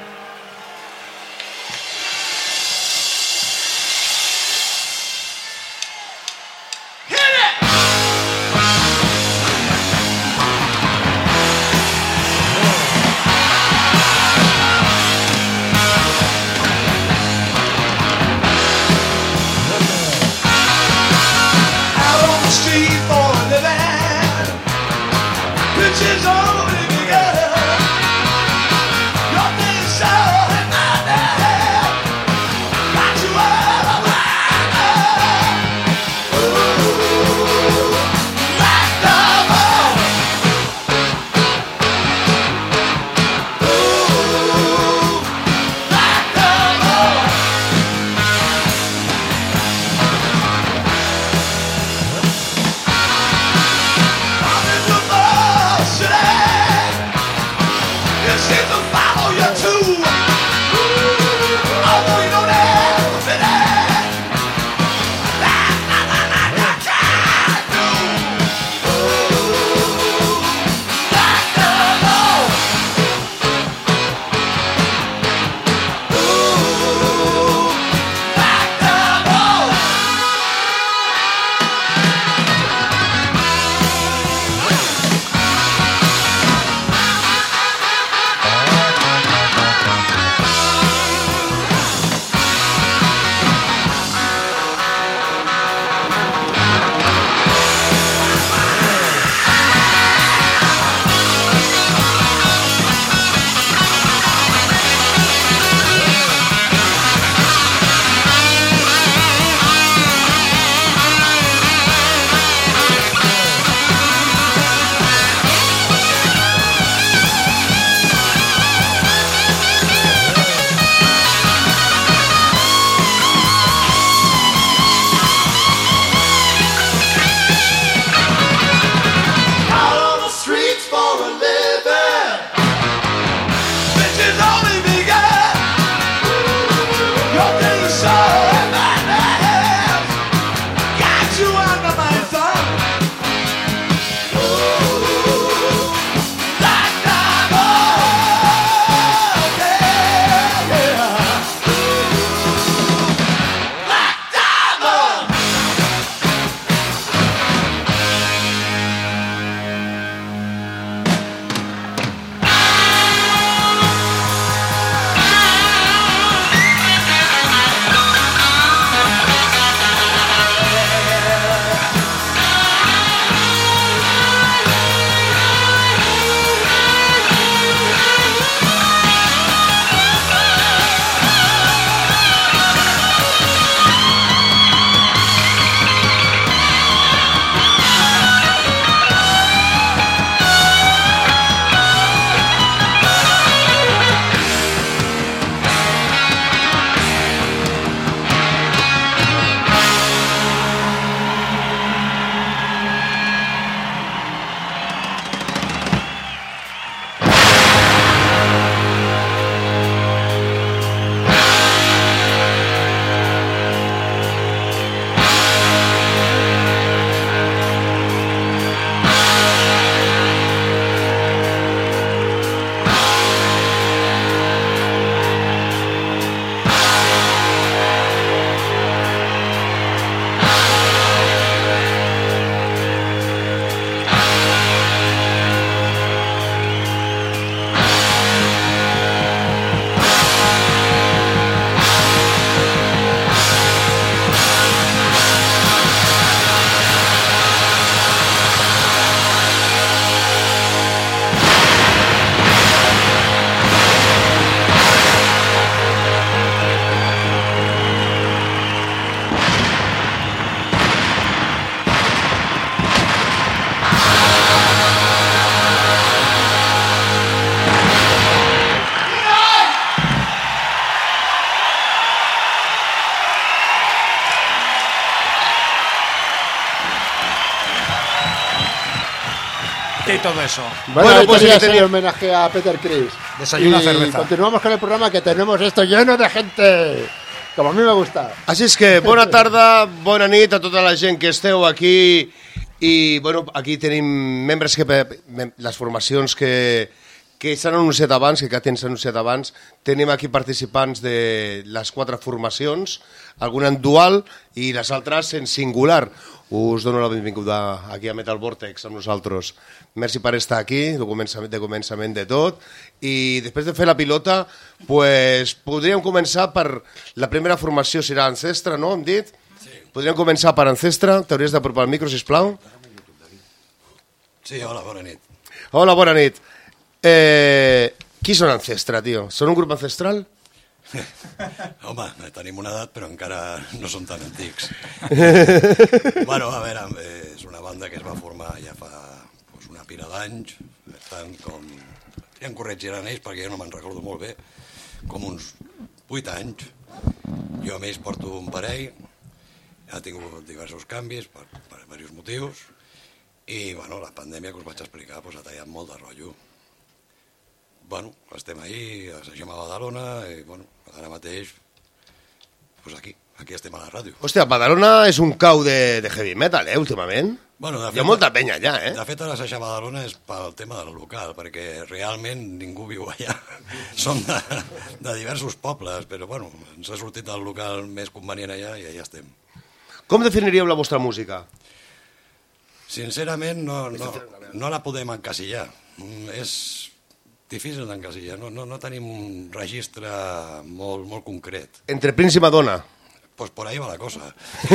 y todo eso. Bueno, Bueno, ahí pues tenías sí, tenía- el homenaje a Peter Criss. Desayuna y cerveza. continuamos con el programa, que tenemos esto lleno de gente, como a mí me gusta. Així és que bona tarda, bona nit a tota la gent que esteu aquí i bueno, aquí tenim membres que mem- les formacions que, que s'han anunciat abans, que Katen s'ha anunciat abans. Tenim aquí participants de les quatre formacions, alguna en dual i les altres en singular. Us dono la benvinguda aquí a Metal Vortex amb nosaltres. Merci per estar aquí, de començament de, començament de tot. I després de fer la pilota, pues, podríem començar per... La primera formació serà Ancestra, no? Hem dit? Sí. Podríem començar per Ancestra. T'hauries d'apropar el micro, sisplau. Sí, hola, bona nit. Hola, bona nit. Eh, qui són Ancestra, tio? Són un grup ancestral? Home, tenim una edat, però encara no són tan antics. Bueno, a veure, eh, és una banda que es va formar ja fa pues, una pila d'anys, tant com... Ja em corregiran ells, perquè jo no me'n recordo molt bé, com uns vuit anys. Jo a més porto un parell, ha tingut diversos canvis per, per diversos motius, i bueno, la pandèmia que us vaig explicar pues, ha tallat molt de rotllo. Bueno, estem ahí, estem a Badalona, i bueno, ara mateix, pues aquí, aquí estem a la ràdio. Hòstia, Badalona és un cau de, de heavy metal, eh, últimament. Bueno, de fet, Hi ha molta penya allà, eh? De fet, ara s'aixa a Badalona és pel tema del local, perquè realment ningú viu allà. Som de, de diversos pobles, però bueno, ens ha sortit el local més convenient allà i allà estem. Com definiríeu la vostra música? Sincerament, no, no, no la podem encasillar. És difícil d'encasillar, no, no, no tenim un registre molt, molt concret. Entre Prince i Madonna. Pues por ahí va la cosa.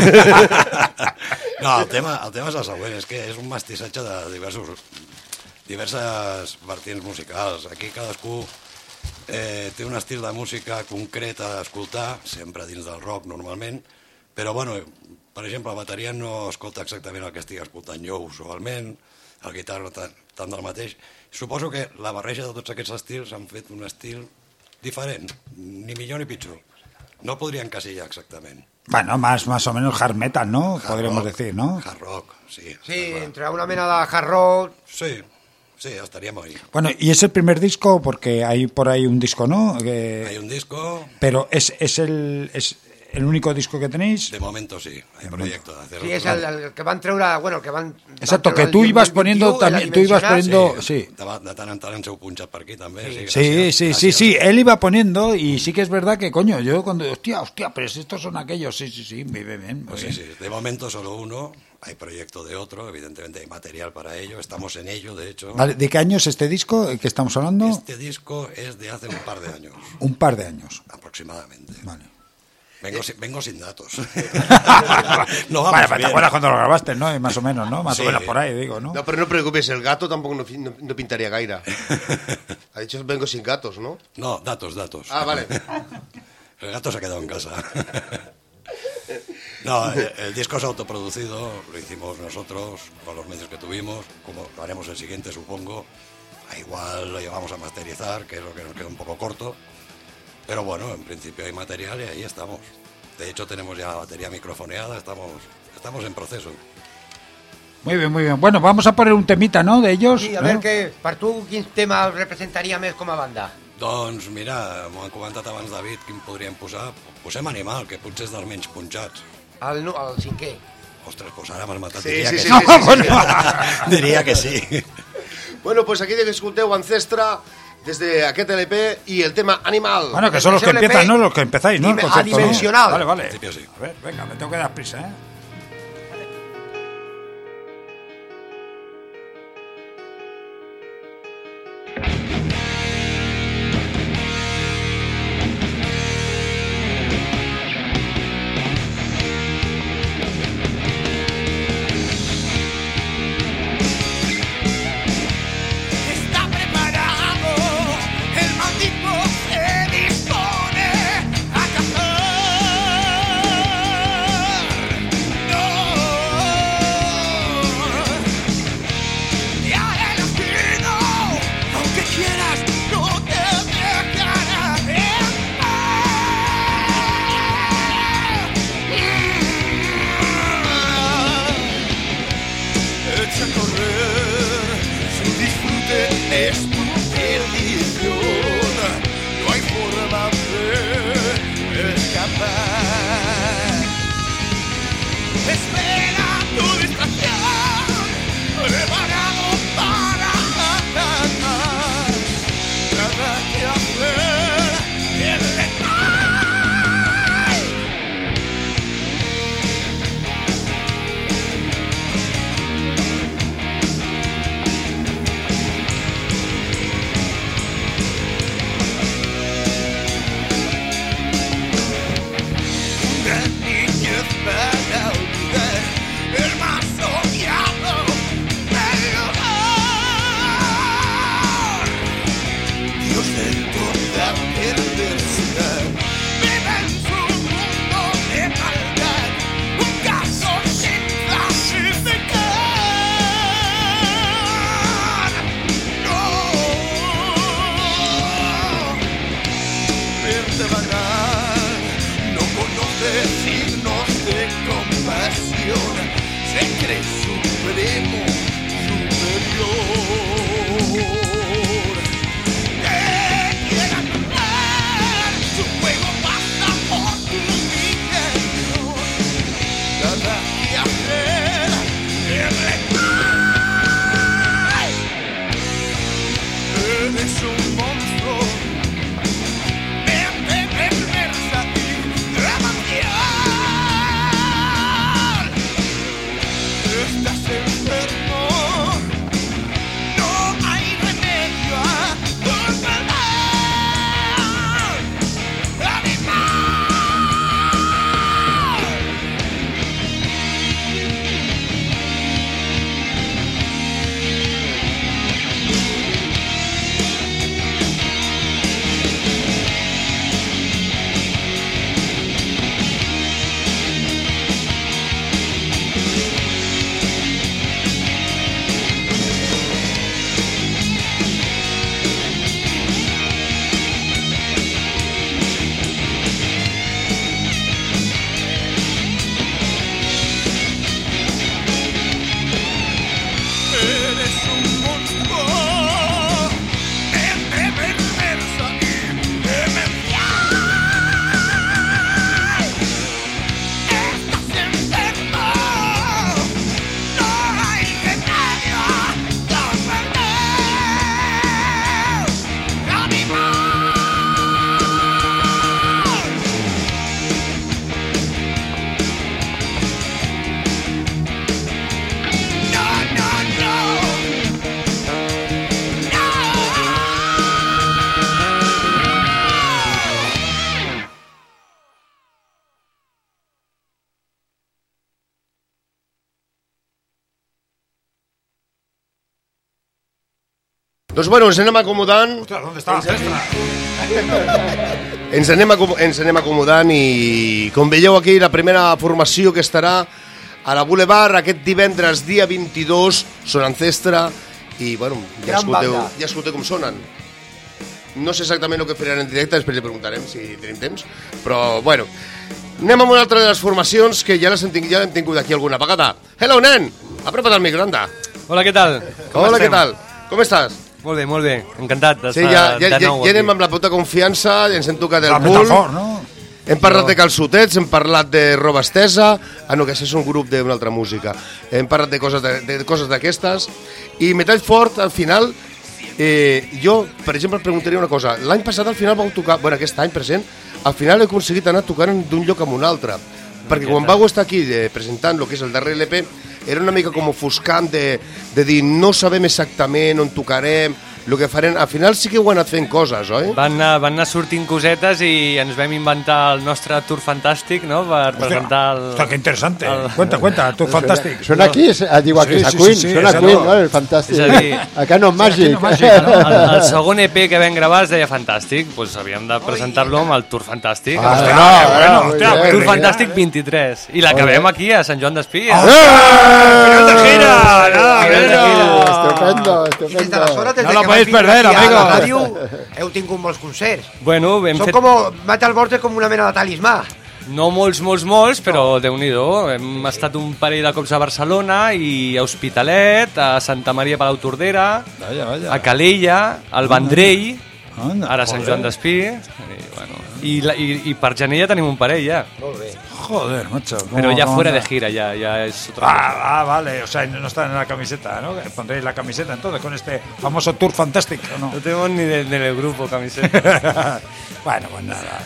No, el tema, el tema és el següent, és que és un mestissatge de diversos, diverses vertients musicals. Aquí cadascú eh, té un estil de música concret a escoltar, sempre dins del rock normalment, però bueno, per exemple, el bateria no escolta exactament el que estigui escoltant jo usualment, el guitarra tant, tant del mateix. Suposo que la barreja de tots aquests estils han fet un estil diferent, ni millor ni pitjor. No podría encasillar exactamente. Bueno, más, más o menos hard metal, ¿no? Hard Podríamos rock, decir, ¿no? Hard rock, sí. Sí, entre una mena de hard rock. Sí, sí, estaríamos ahí. Bueno, y es el primer disco, porque hay por ahí un disco, ¿no? Que... Hay un disco... Pero es, es el... Es... ¿El único disco que tenéis? De momento sí, hay de proyecto de hacerlo. Sí, es el, el que van treure, bueno, el que van... Exacto, que tú ibas poniendo también, tú ibas poniendo, sí. De, de tant en tant ens heu punxat per aquí també. Sí, Sí, gràcies, sí, sí, gràcies. sí, él iba poniendo y sí que es verdad que, coño, yo cuando, hostia, hostia, pero si estos son aquellos, sí, sí, sí, muy bien, muy Pues bien. sí, sí, de momento solo uno, hay proyecto de otro, evidentemente hay material para ello, estamos en ello, de hecho. Vale, ¿de qué año es este disco que estamos hablando? Este disco es de hace un par de años, Un par de años. aproximadamente. Vale. Vengo, sin, vengo sin datos. Bueno, No vamos pero te bien. acuerdas cuando lo grabaste, ¿no? Más o menos, ¿no? Más Sí. o menos por ahí, digo, ¿no? No, pero no preocupes, el gato tampoco no, no, no pintaría gaire. Ha dicho vengo sin gatos, ¿no? No, datos, datos. Ah, vale. El gato se ha quedado en casa. No, el, el disco es autoproducido, lo hicimos nosotros con los medios que tuvimos, como lo haremos el siguiente, supongo. Igual lo llevamos a masterizar, que es lo que nos queda un poco corto. Pero bueno, en principio hay material y ahí estamos. De hecho, tenemos ya la batería microfoneada, estamos, estamos en proceso. Muy bien, muy bien. Bueno, vamos a poner un temita, ¿no? De ellos. Sí, a ¿no? veure, que, per tu, quin tema els representaria més com a banda? Doncs mira, m'ho han comentat abans, David, quin podríem posar. Posem Animal, que potser és dels menys punxats. El, nu- el cinquè. Ostres, doncs ara m'has matat. Sí, diria sí, que sí, sí. sí, sí, sí. Diria que sí. Bueno, pues aquí escolteu Ancestra desde aquest L P y el tema Animal. Bueno, que son los que Ese L P empiezan, ¿no? Los que empezáis, ¿no? El dime- concepto, ¿no? adimensional. Vale, vale. En principio sí. A ver, venga, me tengo que dar prisa, ¿eh? Está preparado, el maldito se dispone a cazar. pasión se cree supremo, superior. Te quieran ver, su fuego pasa por tu interior. Nada que hacer, eres un monstruo, mente perversa y demencial. Estás enfermo, no hay remedio a tu enfermedad. Animal. Eres un monstruo, mente perversa y demencial. Estás enfermo, no hay remedio a tu enfermedad. Animal. No, no, no. Doncs bueno, ens anem acomodant. Ostras, ¿dónde está la cesta? Ens anem, acom ens anem acomodant i, com veieu aquí, la primera formació que estarà a la Boulevard aquest divendres, dia vint-i-dos, són Ancestra, i, bueno, ja Gran escolteu, banda. ja escolteu com sonen. No sé exactament el que faran en directe, després li preguntarem si tenim temps, però, bueno, anem amb una altra de les formacions que ja les hem, tingut, ja hem tingut aquí alguna vegada. Hello, nen! Apropa't al micro, anda. Hola, què tal? Com Hola, estem? què tal? Com estàs? Molt bé, molt bé. Encantat d'estar Sí, ja, ja, de ja, nou ja anem aquí. amb la puta confiança, ens hem tocat el La cul. metafora, no? Hem parlat de calçotets, hem parlat de roba estesa. Ah, no, que això és un grup d'una altra música. Hem parlat de coses de, de coses d'aquestes. I Metall Fort, al final, eh, jo, per exemple, et preguntaria una cosa. L'any passat, al final, vau tocar... Bueno, aquest any present, al final he aconseguit anar tocant d'un lloc a un altre. Perquè quan vau estar aquí eh, presentant el que és el darrer L P, era una mica com ofuscant de, de dir no sabem exactament on tocarem, el que farem... Al final sí que ho han anat fent coses, oi? Van anar, van anar sortint cosetes i ens vam inventar el nostre tour fantàstic, no?, per presentar el... Hostia, qué interesante. Cuenta, cuenta, tú fantástico. Suena aquí, es- ah, digo aquí Sí, es a sí, Queen, sí, sí, suena a és Queen, allò. ¿no? El Fantastic. És a dir, Acá no Magic. El, el segon E P que vam gravar es deia Fantàstic, doncs havíem de presentar-lo amb el Tour Fantàstic. Ah, Hòstia, no, bueno, muy hostia, bien. muy Tour bien. Fantàstic vint-i-tres. I l'acabem aquí, a Sant Joan d'Espí. ¡Final de gira! ¡Nada, Final de bueno! gira. Estupendo, I des estupendo. d'aleshores, des No de la que podéis vas vindre perder, aquí a la amigos. ràdio, heu tingut molts concerts. Bueno, hem Són fet... com... Metal Vortex com una mena de talismà. No molts, molts, molts, però Déu-n'hi-do. Hem estat un parell de cops a Barcelona i a Hospitalet, a Santa Maria Palau Tordera, Vaya, vaya. a Calella, al Vendrell, Anda, ara a Sant joder. Joan d'Espí. I, bueno, i, la, i, I per gener ja tenim un parell, ja. Joder, macho. ¿cómo- Però ja cómo fuera anda? de gira, ya, ya es otra cosa. Ah, ah, vale, o sea, no están en la camiseta, ¿no? Pondréis la camiseta entonces con este famoso Tour Fantastic, ¿o no? No tenemos ni de- ni del grupo camiseta. Bueno, pues nada.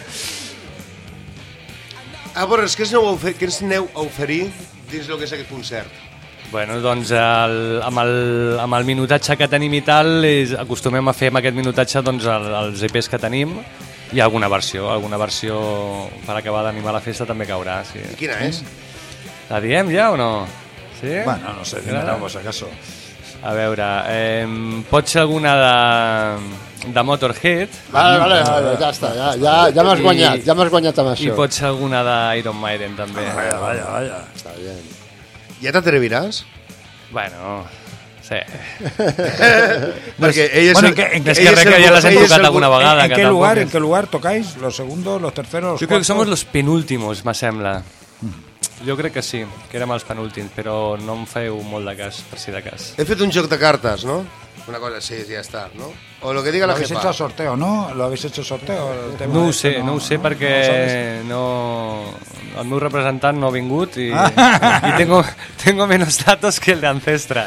A veure, què ens aneu a oferir, què ens aneu a oferir dins el que és aquest concert? Bueno, doncs el, amb, el, amb el minutatge que tenim i tal, és, acostumem a fer amb aquest minutatge doncs, el, els E Pes que tenim i alguna versió, alguna versió per acabar d'animar la festa també caurà. Sí. I quina és? La diem ja o no? Sí? Bueno, no sé, dímelo, por si acaso. A veure, eh, pot ser alguna de, de Motorhead. Vale, vale, vale, ja està, ja, ja, ja m'has I- guanyat, ja m'has guanyat amb I això. pot ser alguna d'Iron Maiden també. Vaya, vaya, vaya. Està bien. Ja t'atreviràs? Bueno, sí. Perquè ell és Bueno, el- ¿en qué- en qué- Es ell que és crec el- que ja les hem ell és tocat el- alguna vegada. ¿En que qué tampoc lugar, és- en qué lugar tocáis? ¿Los segundos, los terceros, los Jo crec que cuartos? som los penúltimos, me sembla. Jo crec que sí, que érem els penúltims, però no em feu molt de cas, per si de cas. Hem fet un joc de cartes, no? Una cosa, sí, ja està, no? O lo que diga la Lo habéis jefa. hecho sorteo, ¿no? Lo habéis hecho sorteo. El tema No ho este, sé, no ho sé no perquè sabes. no, el meu representant no ha vingut i, i tengo, tengo menos datos que el de Ancestra.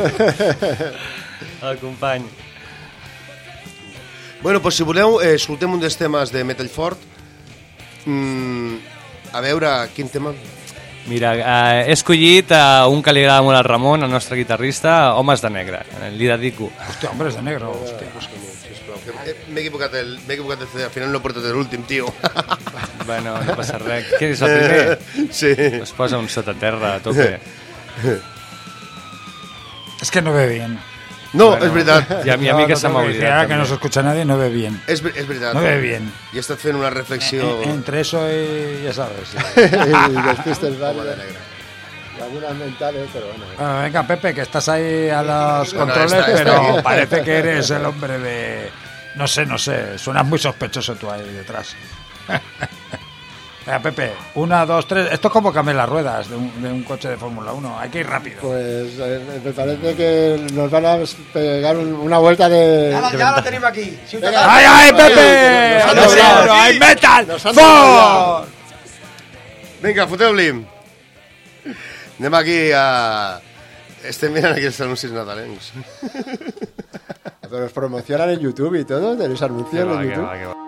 El company. Bueno, pues si voleu, eh, escoltem un dels temes de Metal Fort. Mm, a veure, quin tema... Mira, eh, he escollit eh, un que li agrada molt al Ramon, el nostre guitarrista, Homes de Negre. Li dedico. Hostia, hombres de negro. Hostia. Eh, M'he equivocat, el, m'he equivocat el C D, al final no he portat l'últim, tio. Bueno, no passa res. Què és el primer? Sí. Es posa un sota terra a tope. Es que no ve bien. No, bueno, és veritat. I a mi, a mi que se m'ha oblidat. Ahora que no se escucha nadie, no ve bien. És, és veritat. No ve bien. I he estat fent una reflexió... En, entre eso y ya sabes. Y despistes varios. Y algunas mentales, pero bueno. Bueno, venga, Pepe, que estás ahí a los No, controles, no, está- está pero bien. parece que eres el hombre de... No sé, no sé, suenas muy sospechoso tú ahí detrás. Venga, Pepe, una, dos, tres... Esto es como cambiar las ruedas de un, de un coche de Fórmula uno, hay que ir rápido. Pues eh, me parece que nos van a pegar un- una vuelta de... Ya, la- de ya la ventaja. tenemos aquí. Venga. ¡Ay, ay, Pepe! Nos han ¡No, doblado. no, hay metal! Nos han ¡Fort! doblado. Vinga, foteu-li. Anem aquí a... Estem mirant aquí els anuncis nadalencs. Pero os promocionan en YouTube y todo, tenéis anuncios Que va, en que YouTube. va, que va.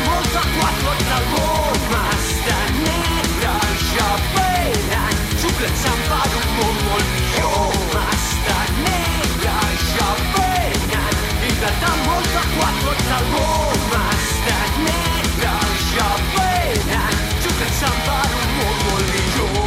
molta quattro al món m'està negra ja venen xuclets em fa un món molt millor m'està negra ja venen i de tan molta quattro al món m'està negra ja venen xuclets em fa un món molt millor.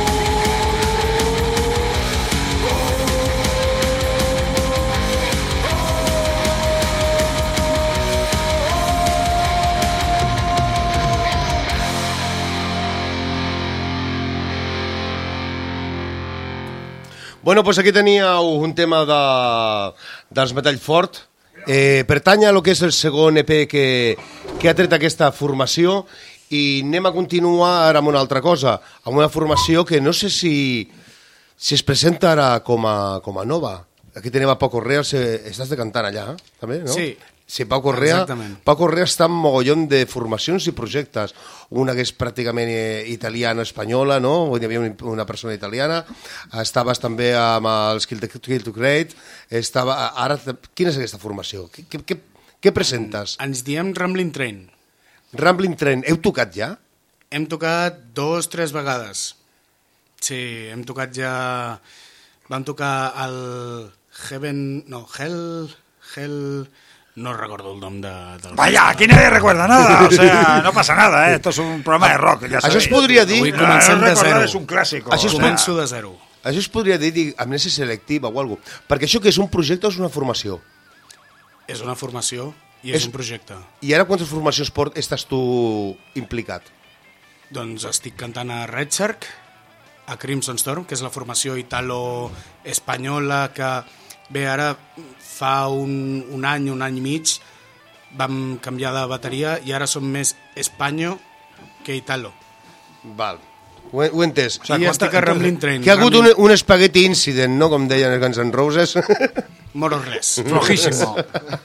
Bueno, doncs aquí teníeu un tema de, dels Metall Fort. Eh, pertany a lo que és el segon E P que, que ha tret aquesta formació i anem a continuar ara amb una altra cosa, amb una formació que no sé si, si es presenta ara com a, com a nova. Aquí tenim a Pau Correa, se, estàs de cantant allà, eh? també, no? Sí. Sí, Pau Correa, Pau Correa està en mogollon de formacions i projectes. Una que és pràcticament italiana-espanyola, no? Hi havia una persona italiana. Estaves també amb els Kill, Kill to Create. Estava, ara, quina és aquesta formació? Què, què, què presentes? Ens diem Rambling Train. Rambling Train. Heu tocat ja? Hem tocat dos, tres vegades. Sí, hem tocat ja... Vam tocar el Heaven... No, Hell... Hell... No recuerdo el nom de, del... Vaya, aquí nadie recuerda nada, o sea, no pasa nada, ¿eh? Esto es un programa de rock, ja sabéis. Això es podria dir... Avui comencem no, de zero. És un clàssico. Això es Començo de zero. Això es podria dir amnèsia selectiva o alguna cosa. Perquè això que és un projecte o és una formació? És una formació i és, És- un projecte. I ara quantes formacions port estàs tu implicat? Doncs estic cantant a Red Shark, a Crimson Storm, que és la formació italo-espanyola que... Bé, ara fa un, un any, un any i mig, vam canviar de bateria i ara som més espanyo que italo. Val, ho he, ho he entès. O sigui, I estic a Rambling Train. Que ha hagut un, un espagueti incident, no?, com deien els Guns N' Roses. More or less. Flojísimo.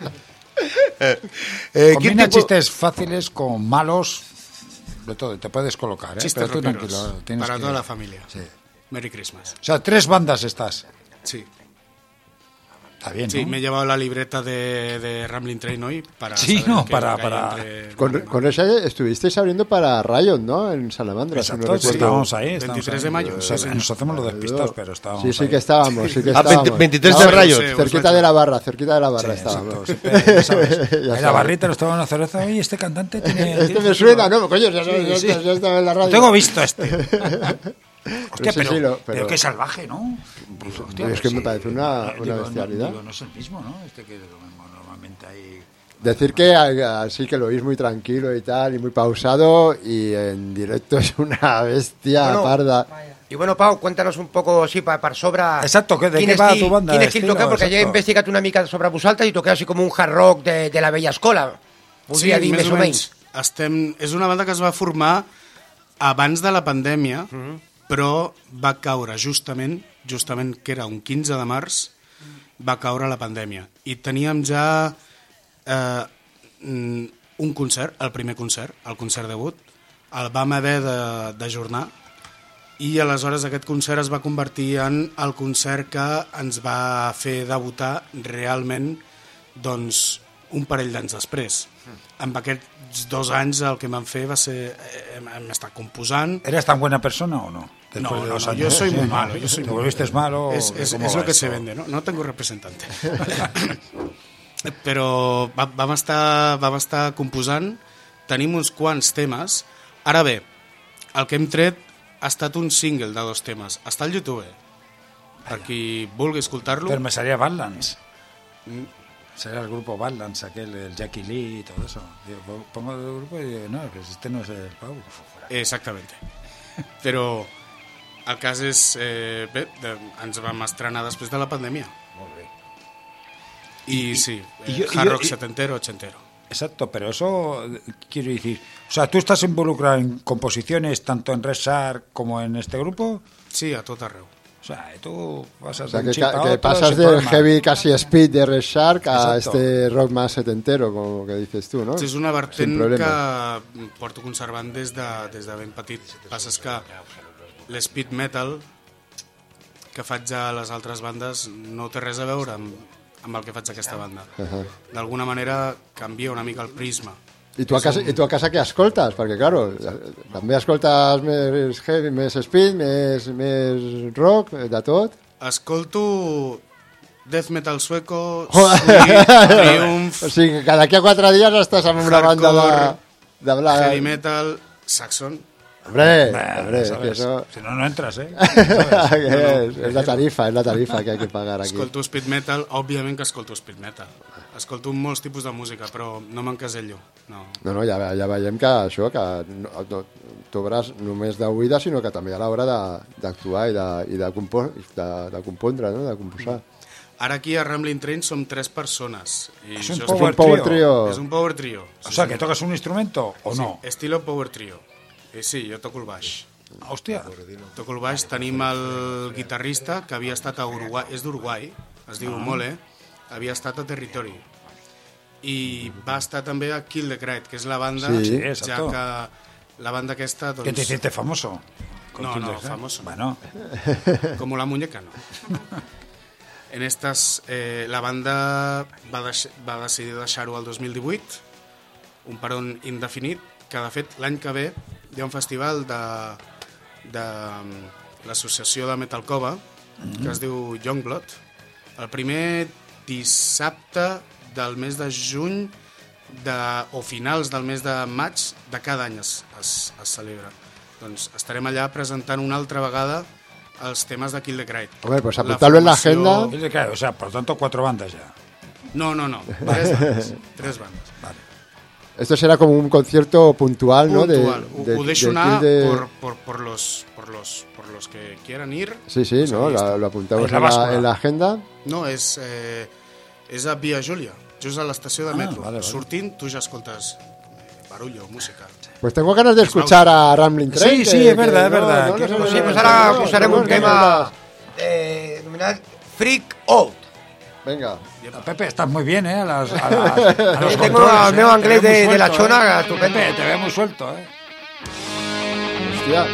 eh, Combina tipo... chistes fáciles con malos, de todo, te puedes colocar, ¿eh? Chistes Pero tú rockeros, tranquilo, tienes para que- toda la familia. Sí. Merry Christmas. O sea, tres bandas estás. Sí. Está bien, Sí, ¿no? me he llevado la libreta de, de Rambling Train hoy para Sí, saber no, qué- para- qué hay para- entre- Con, con esa estuvisteis abriendo para Riot, ¿no? En Salamandra. si no Exacto, sí, recuerdo. estábamos ahí. Estábamos veintitrés ahí. de mayo, O sea, sí, sí. nos hacemos los despistados, pero estábamos Sí, sí ahí. que estábamos, sí que Ah, estábamos. veinte veintitrés No, de pero Riot. sí, cerquita de la barra, cerquita de la barra estábamos. Exacto, siempre, ya sabes. Ya Ahí la sabes. barrita nos tomamos una cerveza. Oye, este cantante tiene... Este me suena, ¿no? Coño, ya, ya, ya, Sí, ya, ya estaba en la radio. Lo tengo visto este. Hostia, sí, pero, sí, lo- pero, pero- qué salvaje, ¿no? Hostia, es que pues me sí. parece una- Digo, una no- bestialidad. digo, no es el mismo, ¿no? Este que normalmente hay... Decir que a- así que lo oís muy tranquilo y tal, y muy pausado, y en directo es una bestia Bueno, parda. Y bueno, Pau, cuéntanos un poco, sí, per, per sobre... Exacto, que de quin què va estil- tu banda, Quin estil estilo, toqueu, perquè jo he exacto. investigat una mica sobre vosaltres i toqueu així com un hard rock de, de la vella escola. Podria dir més o menys. Estem, és una banda que es va formar abans de la pandèmia, mm -hmm. però va caure justament, justament que era un quinze de març, va caure la pandèmia. I teníem ja eh, un concert, el primer concert, el concert debut, el vam haver de- d'ajornar, i aleshores aquest concert es va convertir en el concert que ens va fer debutar realment doncs, un parell d'anys després. Amb aquests dos anys el que vam fer va ser... Hem, hem estat composant... ¿Eres tan buena persona o no? Después No, de no, dos no, años. yo soy muy Sí. malo. Yo soy ¿Te muy volviste malo. malo? Es, o es, cómo es va lo que eso? se vende, ¿no? No tengo representante. Però va- vam estar, vam estar composant, tenim uns quants temes. Ara bé, el que hem tret ha estat un single de dos temes. Està al YouTube, per qui vulgui escoltar-lo. Pero me salía Badlands. Sería el grupo Badlands, aquel, el Jackie Lee y todo eso. Digo, pongo el grupo y digo, no, que este no es el Pau. Exactamente. Però el cas és... Eh, bé, de, ens vam estrenar després de la pandèmia. Molt bé. I, sí, y eh, yo- y hard yo- rock y- setentero, ochentero. Exacto, pero eso eh, quiero decir... O sea, ¿tú estás involucrado en composiciones tanto en Red Shark como en este grupo? Sí, a tot arreu. O sea, tú pasas O sea, de un que, chip ca- a que otro pasas sin del problema. heavy casi speed de Red Shark a Exacto. este rock más setentero, como que dices tú, ¿no? És una Sin vertent problema. que porto conservant des de, des de ben petit. El que passa és que l'speed metal que faig a les altres bandes no té res a veure amb, amb el que faig a aquesta banda. Ajá. D'alguna manera canvia una mica el prisma. I tu, a casa, I tu a casa què escoltes? Perquè, claro, també escoltes més heavy, més speed, més, més rock, de tot? Escolto death metal sueco, Sweet, Triumph... O sigui, que d'aquí a quatre dies estàs amb una banda de... de bla... heavy metal, Saxon... Hombre, hombre, es que eso... Si no, no entras, ¿eh? es, es la tarifa, es la tarifa que hay que pagar aquí. Escolto speed metal, òbviament que escolto speed metal. Escolto molts tipus de música, però no m'encasello. No, no, no ja, ja veiem que això, que no, no, tu veuràs només d'oïda, sinó que també a l'hora d'actuar i, de, i de, compo de, de compondre, no? De composar. Ara aquí a Rambling Train som tres persones. I és un jo power, un power trio. trio. És un power trio. O sea, que tocas un instrumento o sí, no? Estilo power trio. I sí, jo toco el baix. Hòstia. Toco el baix, tenim el guitarrista que havia estat a Uruguai, és d'Uruguai, es diu ah. Mole, havia estat a Territory. I va estar també a Kill the Crate, que és la banda, sí, ja que la banda aquesta... Doncs... Que te hiciste famoso. No, no, famoso. Bueno. Como la muñeca, no. En estas, eh, la banda va, deix va decidir deixar-ho al dos mil divuit, un peron indefinit, que de fet l'any que ve hi ha un festival de, de l'associació de Metalcova mm-hmm. que es diu Youngblood. El primer dissabte del mes de juny de, o finals del mes de maig de cada any es, es, es celebra. Doncs estarem allà presentant una altra vegada els temes de Kill the Crate. Hombre, pues apuntarlo en la agenda. Kill the Crate, o sea, por tanto cuatro bandas ya. No, no, no, tres bandes. Tres bandes. Vale. Esto será como un concierto puntual, ¿no? Puntual. De, de, Ho deixo anar de... por, por, por, los, por, los, por los que quieran ir. Sí, sí, ¿no? La, lo apuntamos en la, en la agenda. No, és, eh, és a Via Júlia, just a l'estació de metro. Ah, vale, vale. Sortint, tu ja escoltes barullo, música. Pues tengo ganas de escuchar a Rambling Train. Sí, sí, que, es verdad, que, es verdad. No, no, no, no, Sí, no, pues no, ara no, posarem no, un no, tema no. eh, anomenat Freak Out. Venga. Pepe, estás muy bien, ¿eh? A las, a las, a los Tengo controles, el meu ¿eh? anglès Te veo de, muy de la suelto, chona, ¿eh? estupendo. Pepe, te veo muy suelto, ¿eh? Hostia.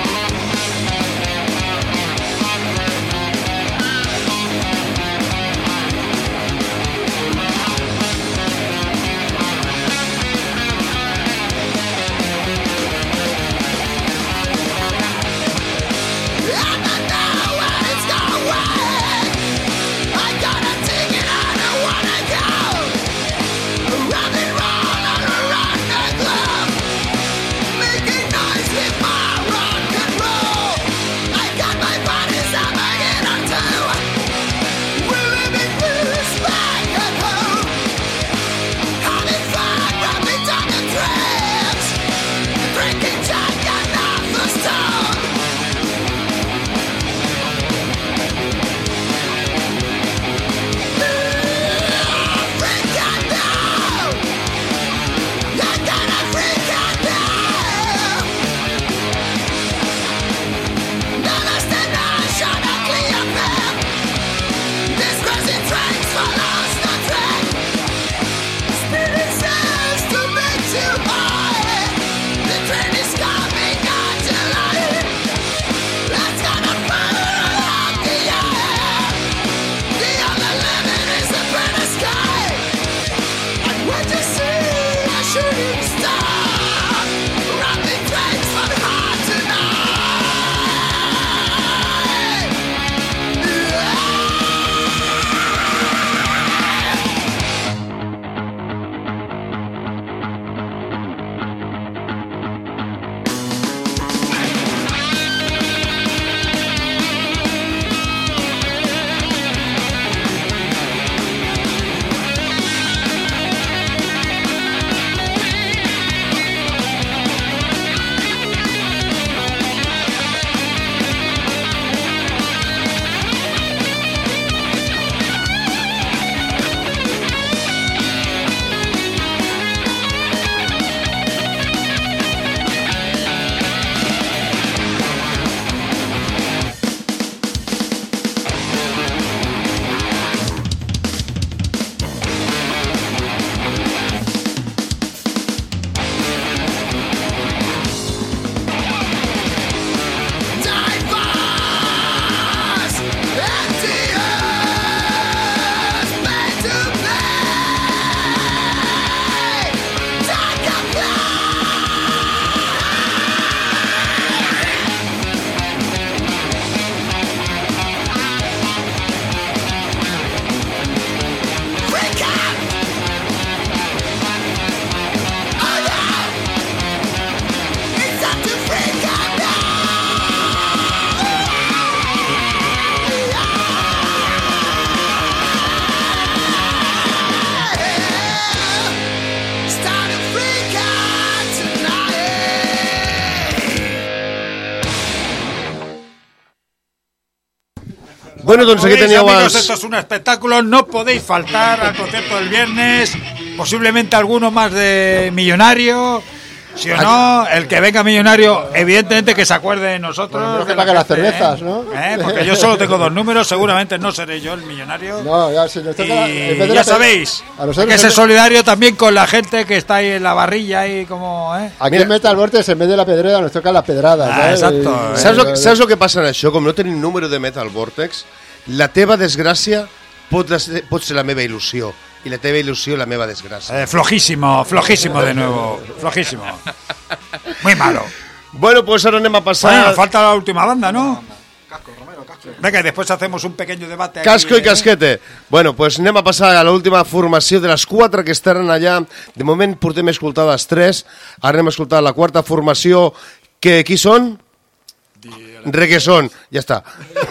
We'll be right back. Bueno, doncs aquí Podéis, teníeu amigos, els... esto es un espectáculo, no podéis faltar al concierto del viernes, posiblemente alguno más de Millonario, si o no, el que venga Millonario, evidentemente que se acuerde de nosotros. Bueno, que de la pague las gente, cervezas, ¿eh? ¿no? ¿Eh? Porque yo solo tengo dos números, seguramente no seré yo el Millonario. No, ya, si nos toca, Y en vez de ya la- sabéis, a hay nosotros que en ser vez- solidario también con la gente que está ahí en la barrilla y como, ¿eh? Aquí en Metal Vortex, en vez de la pedrera, nos toca la pedrada. Ah, exacto, Y- Saps lo, saps el que passa en això? Com no tenim número de Metal Vortex, la teva desgràcia pot, ser- pot ser la meva il·lusió i la teva il·lusió la meva desgràcia. Eh, flojísimo, flojísimo de nuevo, flojísimo. Muy malo. Bueno, pues ahora anem a passar... Bueno, falta la última banda, ¿no? Venga, y después hacemos un pequeño debate. aquí, Casco i ¿eh? casquete. Bueno, pues anem a passar a l'última formació de les quatre que estaran allà. De moment portem escoltades tres. Ara anem a escoltar la quarta formació. Que, qui són? Requesón. Ja està.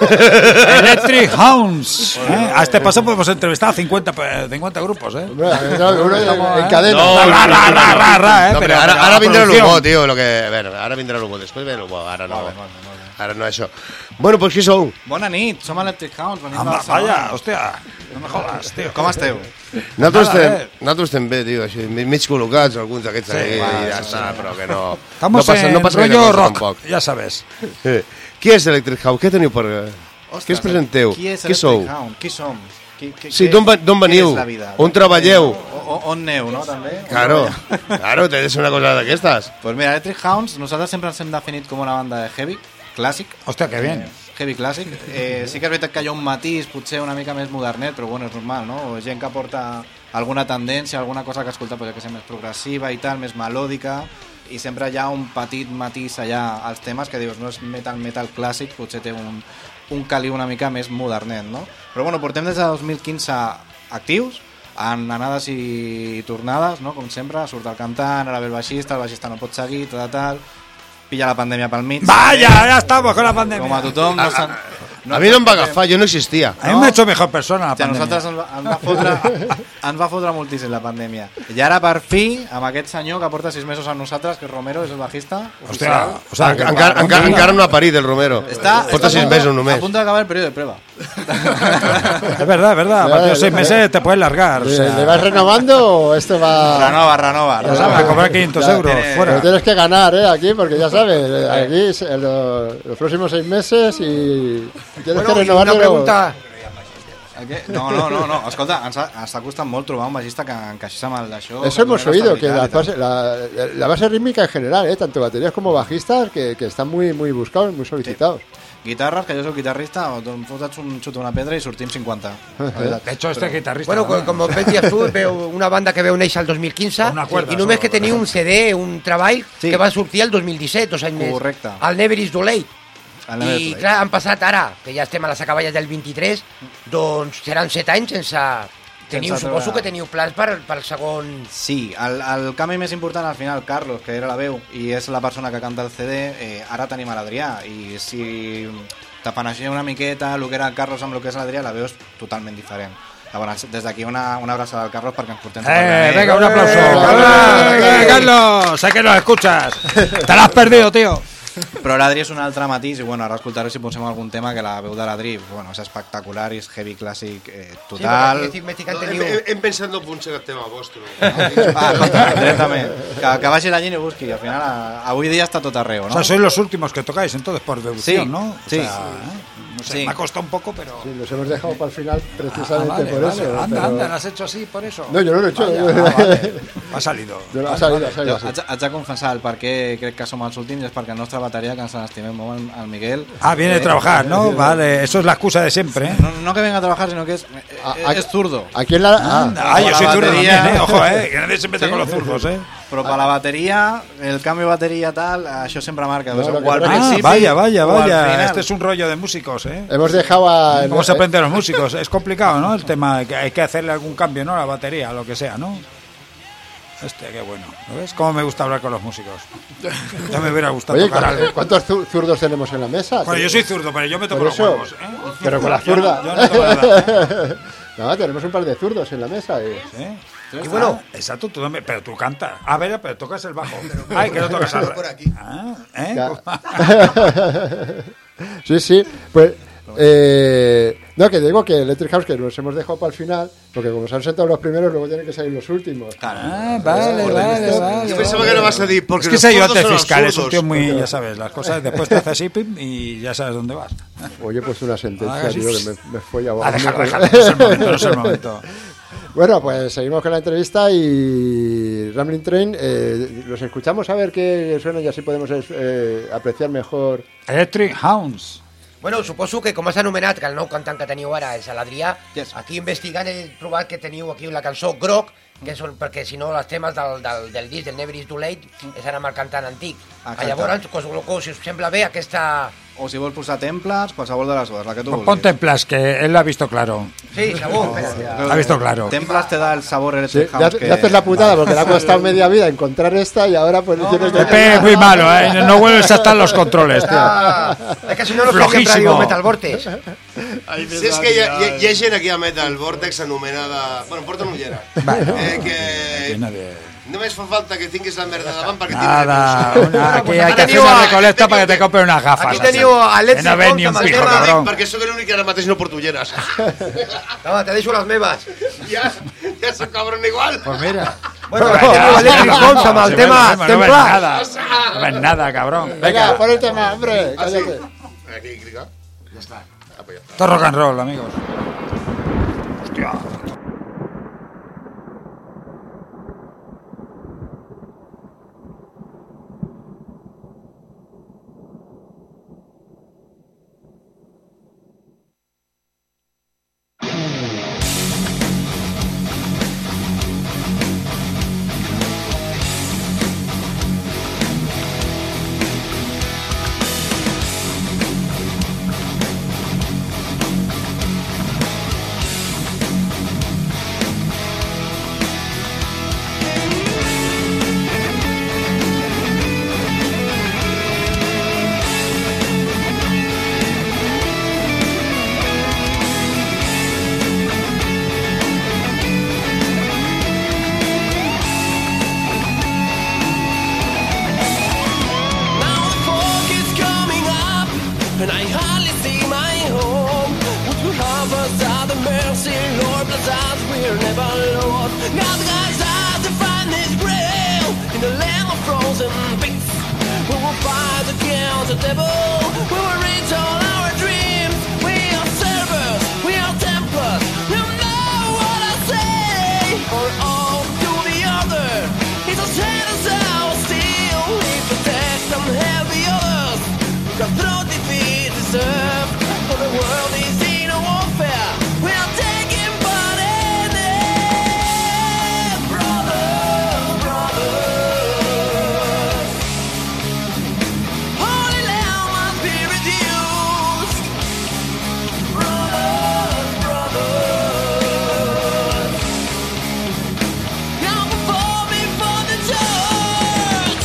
Electric Hounds. ¿eh? A este paso podemos entrevistar a cincuenta, pe- cincuenta grupos, ¿eh? Uno en, Estamos, en ¿eh? cadena. No, ra, ra, ra, ra, ra, ¿eh? No, pero, però ara, pero ara la vindrà producción. l'humo, tio. Lo que... A veure, ara vindrà l'humo. Després ve l'humo. Ara no. Ara no això. Bueno, pues qui sou? Bona nit, som Electric Hounds. Venim Anda, de Barcelona. vaya, hostia, no me jodas, tío. Com esteu? Nosaltres Nada, estem, eh. nosaltres estem bé, tio, així, mig mig col·locats, alguns d'aquests Sí, ahí, va, i ja sí, està, sí. però que no... Estamos no passa, en no passa gaire rollo cosa, rock, tampoc. ya sabes. Sí. Qui és Electric House? Què teniu per... Què es presenteu? Qui és Qui sou? Electric Hound? Qui som? Qui, qui, Sí, què- d'on ve- d'on què veniu? és la vida? On treballeu? O, o, on neu, no, també? On Claro, treballeu? claro, té de ser una cosa d'aquestes. Pues mira, Electric Hounds, nosaltres sempre ens hem definit com una banda de heavy, clàssic. Hòstia, que bien. Eh, heavy clàssic. Eh, sí que és veritat que hi ha un matís, potser una mica més modernet, però bueno, és normal, no? O gent que porta alguna tendència, alguna cosa que escolta, pues, que ser més progressiva i tal, més melòdica, i sempre hi ha un petit matís allà als temes que dius, no és metal, metal clàssic, potser té un, un caliu una mica més modernet, no? Però bueno, portem des de dos mil quinze actius, en anades i tornades, no? Com sempre, surt el cantant, ara ve el baixista, el baixista no pot seguir, tal, tal, pilla la pandèmia pel mig. Vaya, ya estamos con la pandemia. Com a tothom, no s'han... A mi no em va agafar, jo no existia. A mí me ha hecho mejor persona la Hòstia, a pandemia. nosaltres ens va, ens, va fotre, ens va fotre moltíssim la pandèmia. I ara, per fi, amb aquest senyor que porta sis mesos amb nosaltres, que és Romero, és el bajista Hostia, oficial. o sea, que- Encara, encara, encara no ha parit el Romero. Està, Porta està sis a punto- mesos A només. punto d'acabar el periodo de prueba. Es verdad, es verdad. A partir de seis meses te puedes largar. O ¿Le, sea, le vas renovando o esto va...? Renova, renova. ya sabes, a cobrar quinientos Ya, euros tiene- fuera. Pero tienes que ganar, ¿eh? Aquí, porque ya sabes, eh, aquí se- lo- los próximos seis meses y tienes Bueno, que y renovarlo. una pregunta... El què? No, no, no, no. Escolta, ens ha, ens ha costat molt trobar un baixista que encaixés amb el d'això. Eso hemos que donés oído, que la estabilitat i base, la, la base rítmica en general, ¿eh? Tanto baterías como bajistas, que, que están muy, muy buscados, muy solicitados. tal. Guitarres, que jo soc guitarrista, o em fots un xut a una pedra i sortim cinquanta. De hecho, este guitarrista. Bueno, también. com ben dies tu, veu una banda que veu néixer el dos mil quinze Una cuerda, i només solo, que tenia un C D, un treball, Sí. que va sortir el dos mil disset, dos anys més. Correcte. El Never is Too Late. El Never is I Too Late. clar, han passat ara, que ja estem a les acaballes del vint-i-tres, doncs seran set anys sense... Teniu, Sense suposo treure- que teniu plans per, per segon... Sí, el, el canvi més important al final, Carlos, que era la veu i és la persona que canta el C D, eh, ara tenim a l'Adrià, i si t'apaneixia una miqueta el que era el Carlos amb el que és l'Adrià, la veu és totalment diferent. Llavors, des d'aquí una, una abraçada al Carlos perquè ens portem... Eh, superbé. venga, un aplauso. ¡Hola! Eh, Carlos, sé que nos escuchas. Te la has perdido, tío. Però l'Adri és un altre matís i bueno, ara escoltaré si posem algun tema que la veu de l'Adri bueno, és espectacular i és heavy clàssic eh, total. Sí, m'estic Hem, teniu... hem, hem pensat no punxar el tema vostre. Ah, escolta, directament. Que, que vagi la gent i busqui. Al final, a, avui dia està tot arreu, O no? sea, sois los últimos que tocáis entonces por deducción, Sí, ¿no? O sí. sea, ¿eh? No sé, Sí. me ha costado un poco, pero... Sí, los hemos dejado para el final Ah, precisamente vale, por vale. eso. Anda, pero- anda, ¿lo has hecho así por eso? No, yo no lo he hecho. Vaya, ah, vale. Ha salido. Yo no- ha Vale, salido, vale. ha salido Jo así. haig, haig de confessar el per què crec que som els últims és perquè el nostre bateria, que ens l'estimem molt, el- el Miguel... Ah, viene de eh, trabajar, ¿no? Vale, eso es la excusa de siempre, ¿eh? No, no que venga a trabajar, sino que es, eh, A- a- es zurdo. Aquí en la... Ah, Anda, ah, yo la soy zurdo batería- también, ¿eh? Ojo, ¿eh? Que nadie se meta Sí. con los zurdos, ¿eh? Però per la bateria, el canvi de bateria tal, això sempre marca. No, o lo que o al pasa- Ah, principi vaya, vaya, o al vaya. final. Este es un rollo de músicos, ¿eh? hemos dejado a... ¿Cómo se aprenden los músicos? Es complicado, ¿no? El tema, que hay que hacerle algún cambio, ¿no? La batería, lo que sea, ¿no? Este, qué bueno. ¿Lo ves? Cómo me gusta hablar con los músicos. Ya me hubiera gustado Oye, tocar algo. ¿cuántos zu- zurdos tenemos en la mesa? Bueno, yo soy zurdo, pero yo me toco Por los eso, huevos, ¿eh? pero con la Yo no- zurda. yo no toco nada, ¿eh? No, tenemos un par de zurdos en la mesa. Y... ¿Sí? Y bueno, exacto, tú también, pero tú cantas. A ver, pero tocas el bajo. Ay, que no tocas al... Por aquí. Ah, ¿eh? Ya. Sí, sí, pues Eh, no, que digo que Electric House, que nos hemos dejado para el final, porque como se han sentado los primeros, luego tienen que salir los últimos. Ah, vale, vale, vale, vale. Yo pensaba que no vas a decir, porque es que los ese zurdos ayudante son fiscal es absurdos. un tío muy, ya sabes, las cosas, después te haces así pim, y ya sabes dónde vas. Oye, pues una sentencia, Haga así. tío, que me, me fue a Ah, déjalo, déjalo, no es el momento, no es el momento. Bueno, pues seguimos con la entrevista y Rambling Train, eh, los escuchamos a ver qué suena y así podemos eh, apreciar mejor. Electric Hounds. Bueno, suposo que com has anomenat, que el nou cantant que teniu ara és l'Adrià, yes. Aquí investigant he trobat que teniu aquí la cançó Groc, que són, perquè si no els temes del, del, del disc, del Never is Too Late, és ara amb el cantant antic. Exacte. Llavors, pues, si us sembla bé aquesta... O si vols posar temples, qualsevol de les dues, la que tu vulguis. Pon templas, que él lo ha visto claro. Sí, segur. Ha visto claro. Templas te da el sabor Sí, Electric ya, House. ya que... haces la putada porque le ha costado media vida encontrar esta y ahora pues no, tienes no, no, que... es muy malo, ¿eh? No vuelves a estar en los controles, tío. Ah, és que si no no fèiem ràdio Metal Vortex. Si és que hi ha, hi, ha, hi ha gent aquí a Metal Vortex anomenada... Bueno, porta una ullera. Bueno, eh, que... Només fa falta que tinguis la merda davant perquè Nada, tindràs una, aquí hay que hacer una recolecta para que te compre unas gafas. Aquí teniu a Let's no ves ni un pijo, cabrón. Perquè sóc l'únic que ara mateix no porto ulleres. Home, te deixo les meves. Ja, ja soc cabrón igual. Pues mira. Bueno, aquí teniu Electric Hounds amb el tema Templar. No ves nada, cabrón. Venga, pon el tema, hombre. Cállate. Aquí, clica. Ya está. Todo rock and roll, amigos. Hostia. And I hardly see my home. Would you have us out the mercy, Lord, bless us, we're never lost. God guides us to find His grail in the land of frozen peaks. We will fight against the devil. We will reach all our dreams. We are servers, we are templars. You know what I say. Or all to the other. It's a set us out still. We protect and help the others. Got through defeat deserve. For the world is in a warfare. We are taking part in it. Brothers, brothers. Holy Lamb must be reduced. Brothers, brothers. Now before me for the church.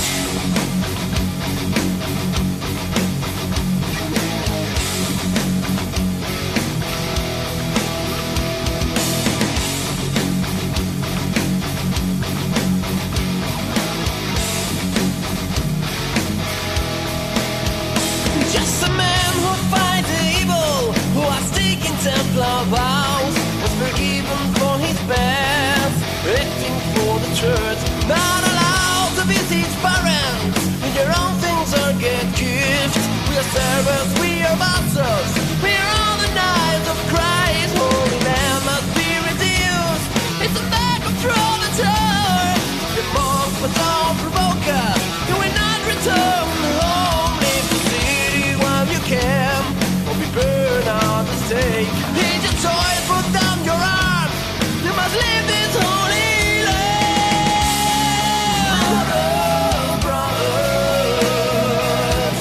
Just a man who fights the evil, who has taken Templar vows, was forgiven for his past, acting for the church, not allowed to visit his parents. With your own things or get gifts. We are servants, we are masters, we are all the knights of Christ. Holy Lamb must be reduced. It's a back of throw the turn. The monk was all provoker. You will not return home. Leave the city while you can, or be burned on the stake. Need your toys, put down your arms. You must leave this holy land. Brothers, brothers.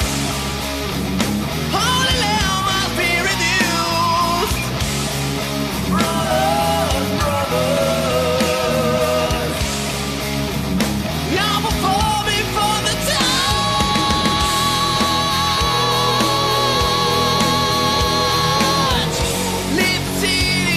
Holy Lamb must be reduced. Brothers, brothers. Now before me for the touch. Leave the city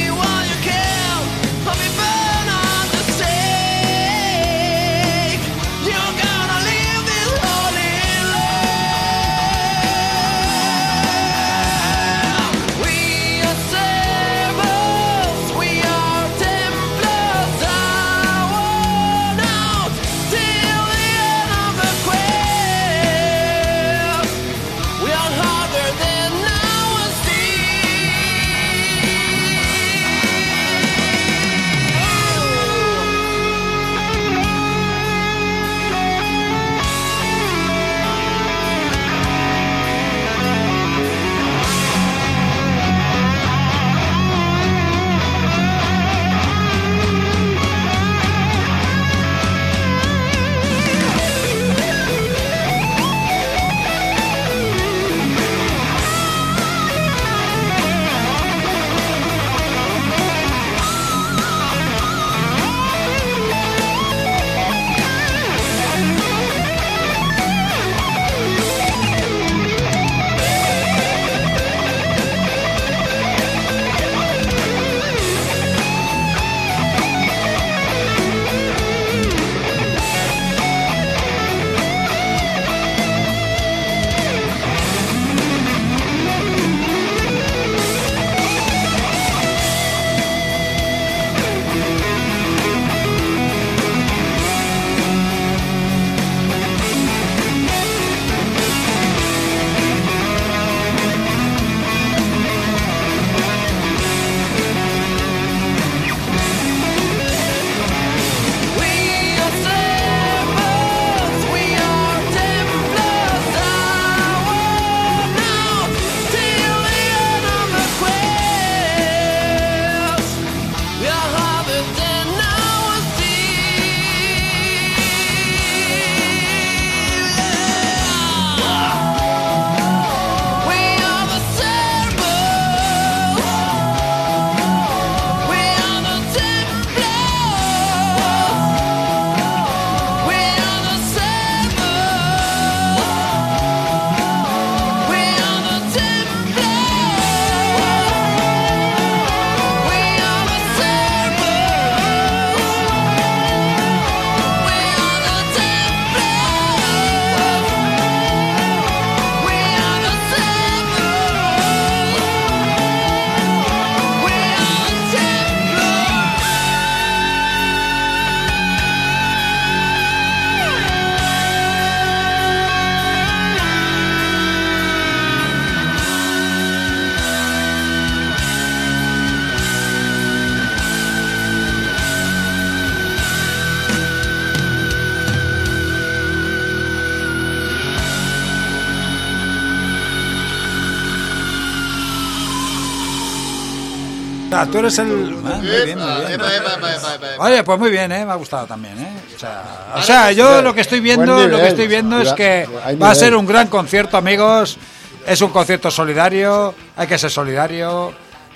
sea, tú eres el... Ah, muy bien, muy bien. Oye, pues muy bien, ¿eh? Me ha gustado también, ¿eh? O sea, o sea yo lo que estoy viendo, lo que estoy viendo es que va a ser un gran concierto, amigos. Es un concierto solidario, hay que ser solidario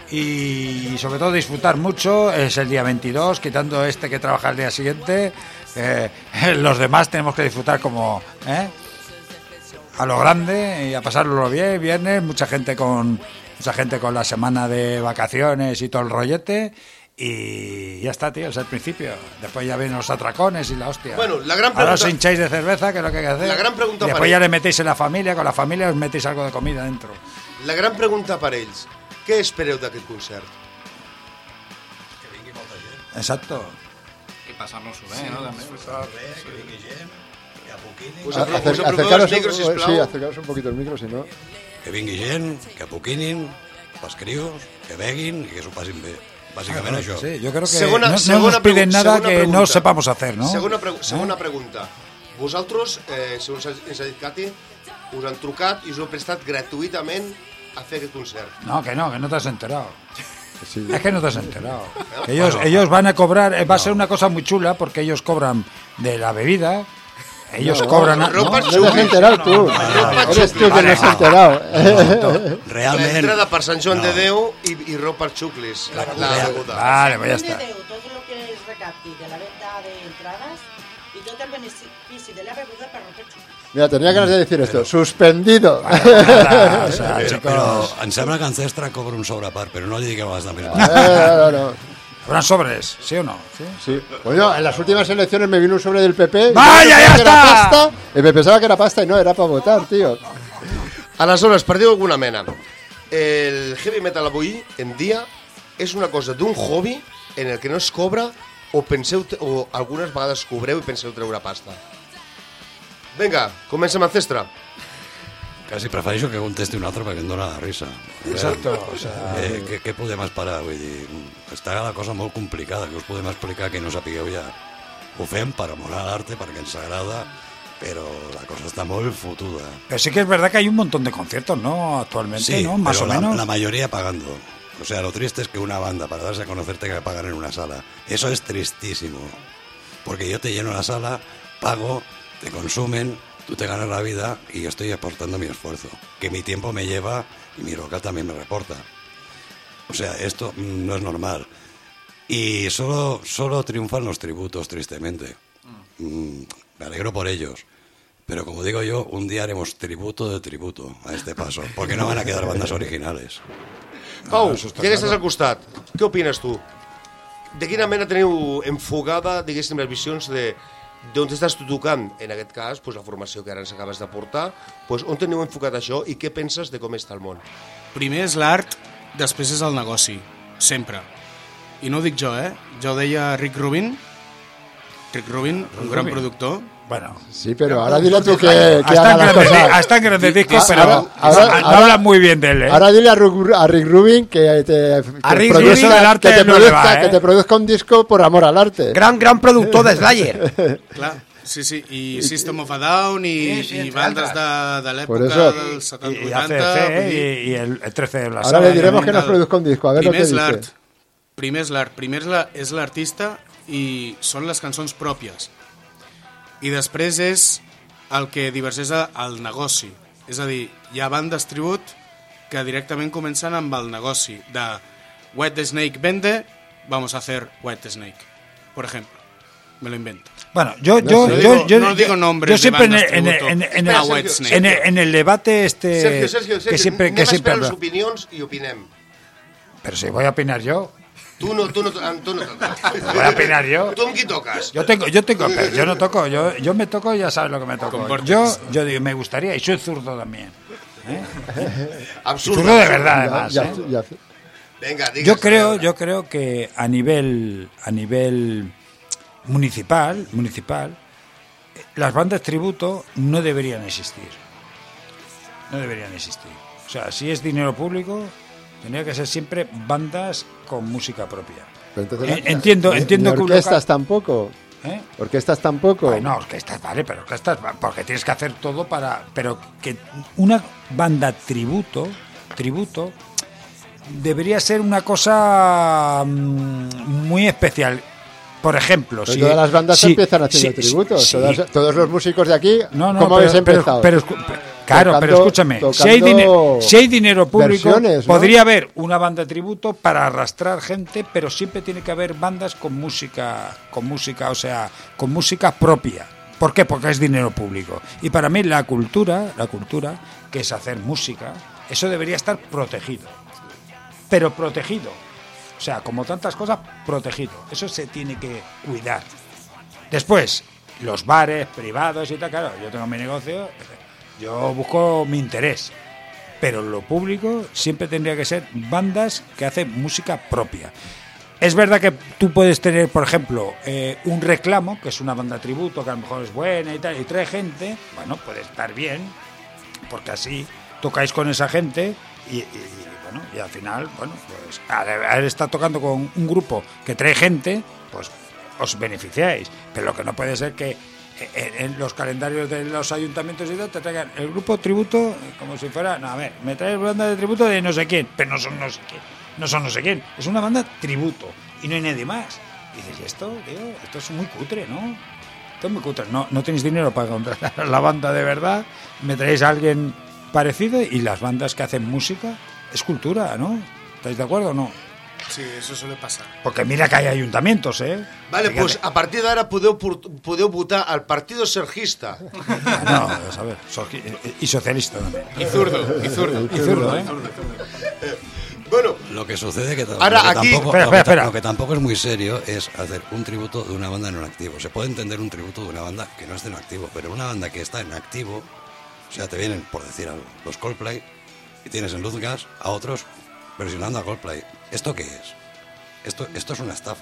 y sobre todo disfrutar mucho. Es el día veintidós, quitando este que trabaja el día siguiente. Eh, los demás tenemos que disfrutar como... ¿eh? A lo grande y a pasarlo bien, viernes, mucha gente con mucha gente con la semana de vacaciones y todo el rollete y ya está, tío, es el principio. Después ya vienen los atracones y la hostia. Bueno, la gran pregunta... Ahora os hincháis de cerveza, que es lo que hay que hacer. La gran pregunta y después para ya ells. le metéis en la familia, con la familia os metéis algo de comida dentro. La gran pregunta per ells. Què espereu d'aquest concert? Que vingui molta gent. Exacto. I passar-nos-ho bé, Sí, no? També. disfrutar bé, que vingui gent, que apoquinin. Pues A- apro- acer- pues apropeu acercaros, els micros, un- sisplau. sí, acercaros un poquito el micro, si no. Que vingui gent, que apoquinin, pels crios, que beguin i que s'ho passin bé. Bàsicament Ah, això. sí, yo creo que Segona- no, no segona nos piden pregu- nada segona que pregunta. no sepamos hacer, ¿no? Segona, pregu segona ¿Eh? pregunta. Vosaltres, eh, segons ens ha dit Cati, us han trucat i us heu prestat gratuïtament a fer aquest concert. No, que no, que no te has enterado. Sí. Es que no te has enterado. Que ellos, ellos van a cobrar, eh, va a ser una cosa muy chula porque ellos cobran de la bebida. Ellos No, cobran... a- ropa no, No te has enterado tú. Eres tú que no has enterado. Realment, L'entrada per Sant Joan No. de Déu i, i ropa per xuclis. La, la Real- beguda. Vale, pues ya De está. Déu, tot el que es recapti de la venda de entradas y tot el benefici de la beguda per ropa xuclis. Mira, tenía ganas de decir esto. Suspendido. Nada, o sea, però, chicos, però em sembla que Ancestra cobra un sobre a part, però no li digueu les altres. Eh, no, no. ¿habrán sobres? ¿Sí o no? ¿Sí? Sí. Bueno, en las últimas elecciones me vino un sobre del P P. y ¡Vaya, yo ya pensaba que era está! pasta, y me pensaba que era pasta y no, era para votar, tío. Aleshores, per dir alguna mena, el heavy metal avui en dia és una cosa d'un hobby en el que no es cobra o penseu o algunes vegades cobreu i penseu treure pasta. Vinga, comença amb Ancestra. Quasi prefereixo que contesti un altre perquè em dóna la risa. Exacto, o sea... Eh, què, què podem esperar? Vull dir, està la cosa molt complicada, que us podem explicar que no sapigueu ja. Ho fem per amor a l'arte, perquè ens agrada, però la cosa està molt fotuda. Pero sí que es verdad que hay un montón de conciertos, ¿no? Actualmente, Sí, ¿no? Más o pero la, menos. la mayoría pagando. O sea, lo triste es que una banda, para darse a conocer, tenga que pagar en una sala. Eso es tristísimo. Porque yo te lleno la sala, pago, te consumen, tú te ganas la vida y yo estoy aportando mi esfuerzo. Que mi tiempo me lleva y mi local también me reporta. O sea, esto mm, no es normal. Y solo, solo triunfan los tributos, tristemente. Mm, me alegro por ellos. Pero como digo yo, un día haremos tributo de tributo a este paso. Porque no van a quedar bandas originales. Pau, Ah, eso está ja que estàs claro. al costat, què opines tu? De quina manera teniu enfocada, diguéssim, les visions de d'on estàs tu tocant, en aquest cas, pues, la formació que ara ens acabes de portar, pues, on teniu enfocat això i què penses de com està el món? Primer és l'art, després és el negoci. Sempre. I no ho dic jo, eh? Ja ho deia Rick Rubin. Rick Rubin, un gran Rubin. productor. Bueno, Sí, pero ahora dile tú que, que hasta haga en las grandes, cosas. hasta en grandes discos, Ah, pero ahora- ahora- no ahora- hablan muy bien de él, ¿eh? Ahora dile a, Ru- a Rick Rubin que te, que A Rick produzca- Rubin el arte que te no le produzca, va, ¿eh? que te produzca un disco por amor al arte. Gran, gran productor de Slayer. Clar, sí, sí, i System of a Down i, Sí, sí, i entre bandes altres. de, de Por l'època eso. dels Y, setanta y vuitanta. A C C, vull dir, ¿eh? y, y el, el trece de la Ahora sala. le diremos que nos Cal- produzca un disco, a ver lo Primer que és l'art. dice. Primer és l'art. Primer és la- és l'artista i són les cançons pròpies. I després és el que divergeix al negoci. És a dir, hi ha bandes tribut que directament comencen amb el negoci de White Snake vende, vamos a hacer White Snake, por ejemplo. Me lo invento. Bueno, yo, No yo, sé. yo, No yo, digo- no digo yo- nombres yo de siempre en, bandas en, tributo. en, en, Espera, el- White Sergio, Snake. en, el- en el debate este Sergio, Sergio, que Sergio, siempre, anem que a siempre esperar les habla. opinions i opinem. Pero si voy a opinar yo, Tu no, tu no, tu no toques. voy a opinar yo. Tu amb qui toques? Yo tengo, yo tengo, pero yo no toco, yo, yo me toco y ya sabes lo que me toco. Comportes. Yo, yo digo, me gustaría, y soy zurdo también. Absurd. Zurdo de verdad, Ya, además. ya- ¿eh? ya- Vinga, digues. Yo creo, yo creo que a nivel, a nivel municipal, municipal, eh, las bandas tributo no deberían existir. No deberían existir. O sea, si es dinero público, tendría que ser siempre bandas con música propia. Pero entonces- Eh, entiendo, ni- entiendo ni que un orquestas local- tampoco. ¿Eh? Orquestas tampoco. Ay, no, orquestas, vale, pero orquestas, va- porque tienes que hacer todo para... Pero que una banda tributo, tributo, debería ser una cosa mm, muy especial. Por ejemplo, Pues si todas las bandas si, empiezan haciendo si, tributos. si, Todas, todos los músicos de aquí, no, no, ¿cómo pero, habéis empezado? Pero, pero, pero, claro, Tocando- pero escúchame, si hay, tocando dinero, si hay dinero público, versiones, ¿no? podría haber una banda de tributo para arrastrar gente, pero siempre tiene que haber bandas con música, con música, o sea, con música propia. ¿Por qué? Porque es dinero público. Y para mí la cultura, la cultura, que es hacer música, eso debería estar protegido. Pero protegido. O sea, como tantas cosas, protegido. Eso se tiene que cuidar. Después, los bares privados y tal, claro, yo tengo mi negocio, yo busco mi interés. Pero lo público siempre tendría que ser bandas que hacen música propia. Es verdad que tú puedes tener, por ejemplo, eh, un reclamo, que es una banda tributo, que a lo mejor es buena y tal, y trae gente, bueno, puede estar bien, porque así tocáis con esa gente y, y, y, bueno, y al final, bueno, pues al haber estado tocando con un grupo que trae gente, pues os beneficiáis. Pero lo que no puede ser que en, en los calendarios de los ayuntamientos y tal te traigan el grupo tributo como si fuera, no, a ver, me traes banda de tributo de no sé quién, pero no son no sé quién. No son no sé quién, es una banda tributo y no hay nadie más. Y dices, ¿y esto, tío? Esto es muy cutre, ¿no? Esto es muy cutre. No, no tenéis dinero para contratar a la banda de verdad, me traéis a alguien parecido y las bandas que hacen música es cultura, ¿no? ¿Estáis de acuerdo o no? Sí, eso suele pasar. Porque mira que hay ayuntamientos, ¿eh? Vale, Fíjate. pues a partir d'ara podeu, por- podeu votar al Partido Sergista. No, a saber, sorgi- y socialista también. Y zurdo, y zurdo. Y zurdo, ¿eh? Bueno, lo que sucede que, ta- ahora lo que aquí- tampoco, Espera, lo que espera, ta- espera. lo que tampoco es muy serio es hacer un tributo de una banda en un activo. Se puede entender un tributo de una banda que no esté en activo, pero una banda que está en activo, o sea, te vienen, por decir algo, los Coldplay y tienes en Luz Gas a otros versionando a Coldplay. ¿Esto qué es? Esto, esto es una estafa.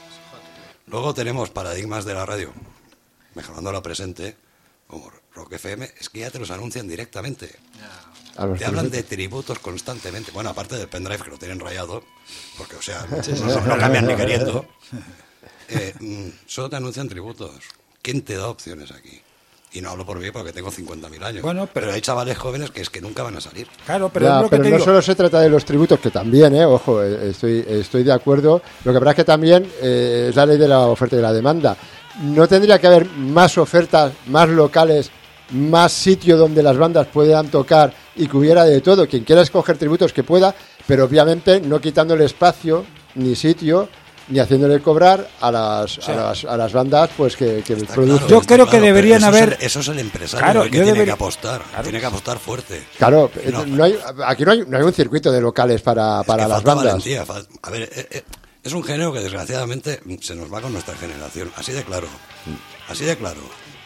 Luego tenemos paradigmas de la radio, mejorando la presente, como Rock F M, es que ya te los anuncian directamente. A los Te hablan tributos. de tributos constantemente. Bueno, aparte del pendrive que lo tienen rayado, porque, o sea, no, no cambian ni queriendo. Eh, mm, solo te anuncian tributos. ¿Quién te da opciones aquí? Y no hablo por mí porque tengo cincuenta mil años. Bueno, pero- hay chavales jóvenes que es que nunca van a salir. Claro, pero Ya, es lo que pero te no digo. solo se trata de los tributos, que también, eh, ojo, eh, estoy, estoy de acuerdo. Lo que pasa es que también eh, es la ley de la oferta y de la demanda. No tendría que haber más ofertas, más locales, más sitio donde las bandas puedan tocar y que hubiera de todo. Quien quiera escoger tributos que pueda, pero obviamente no quitándole espacio ni sitio ni haciéndole cobrar a las, sea, a las, a las bandas pues que, que Está producen. claro, Yo está creo que claro, pero deberían eso haber- Es el, eso es el empresario Claro, el que yo tiene debería- que apostar. Claro. Tiene que apostar fuerte. Claro, No, no hay, aquí no hay, no hay un circuito de locales para, Es para que las falta bandas. valentía, fal- a ver, eh, eh, es un género que desgraciadamente se nos va con nuestra generación. Así de claro. Así de claro.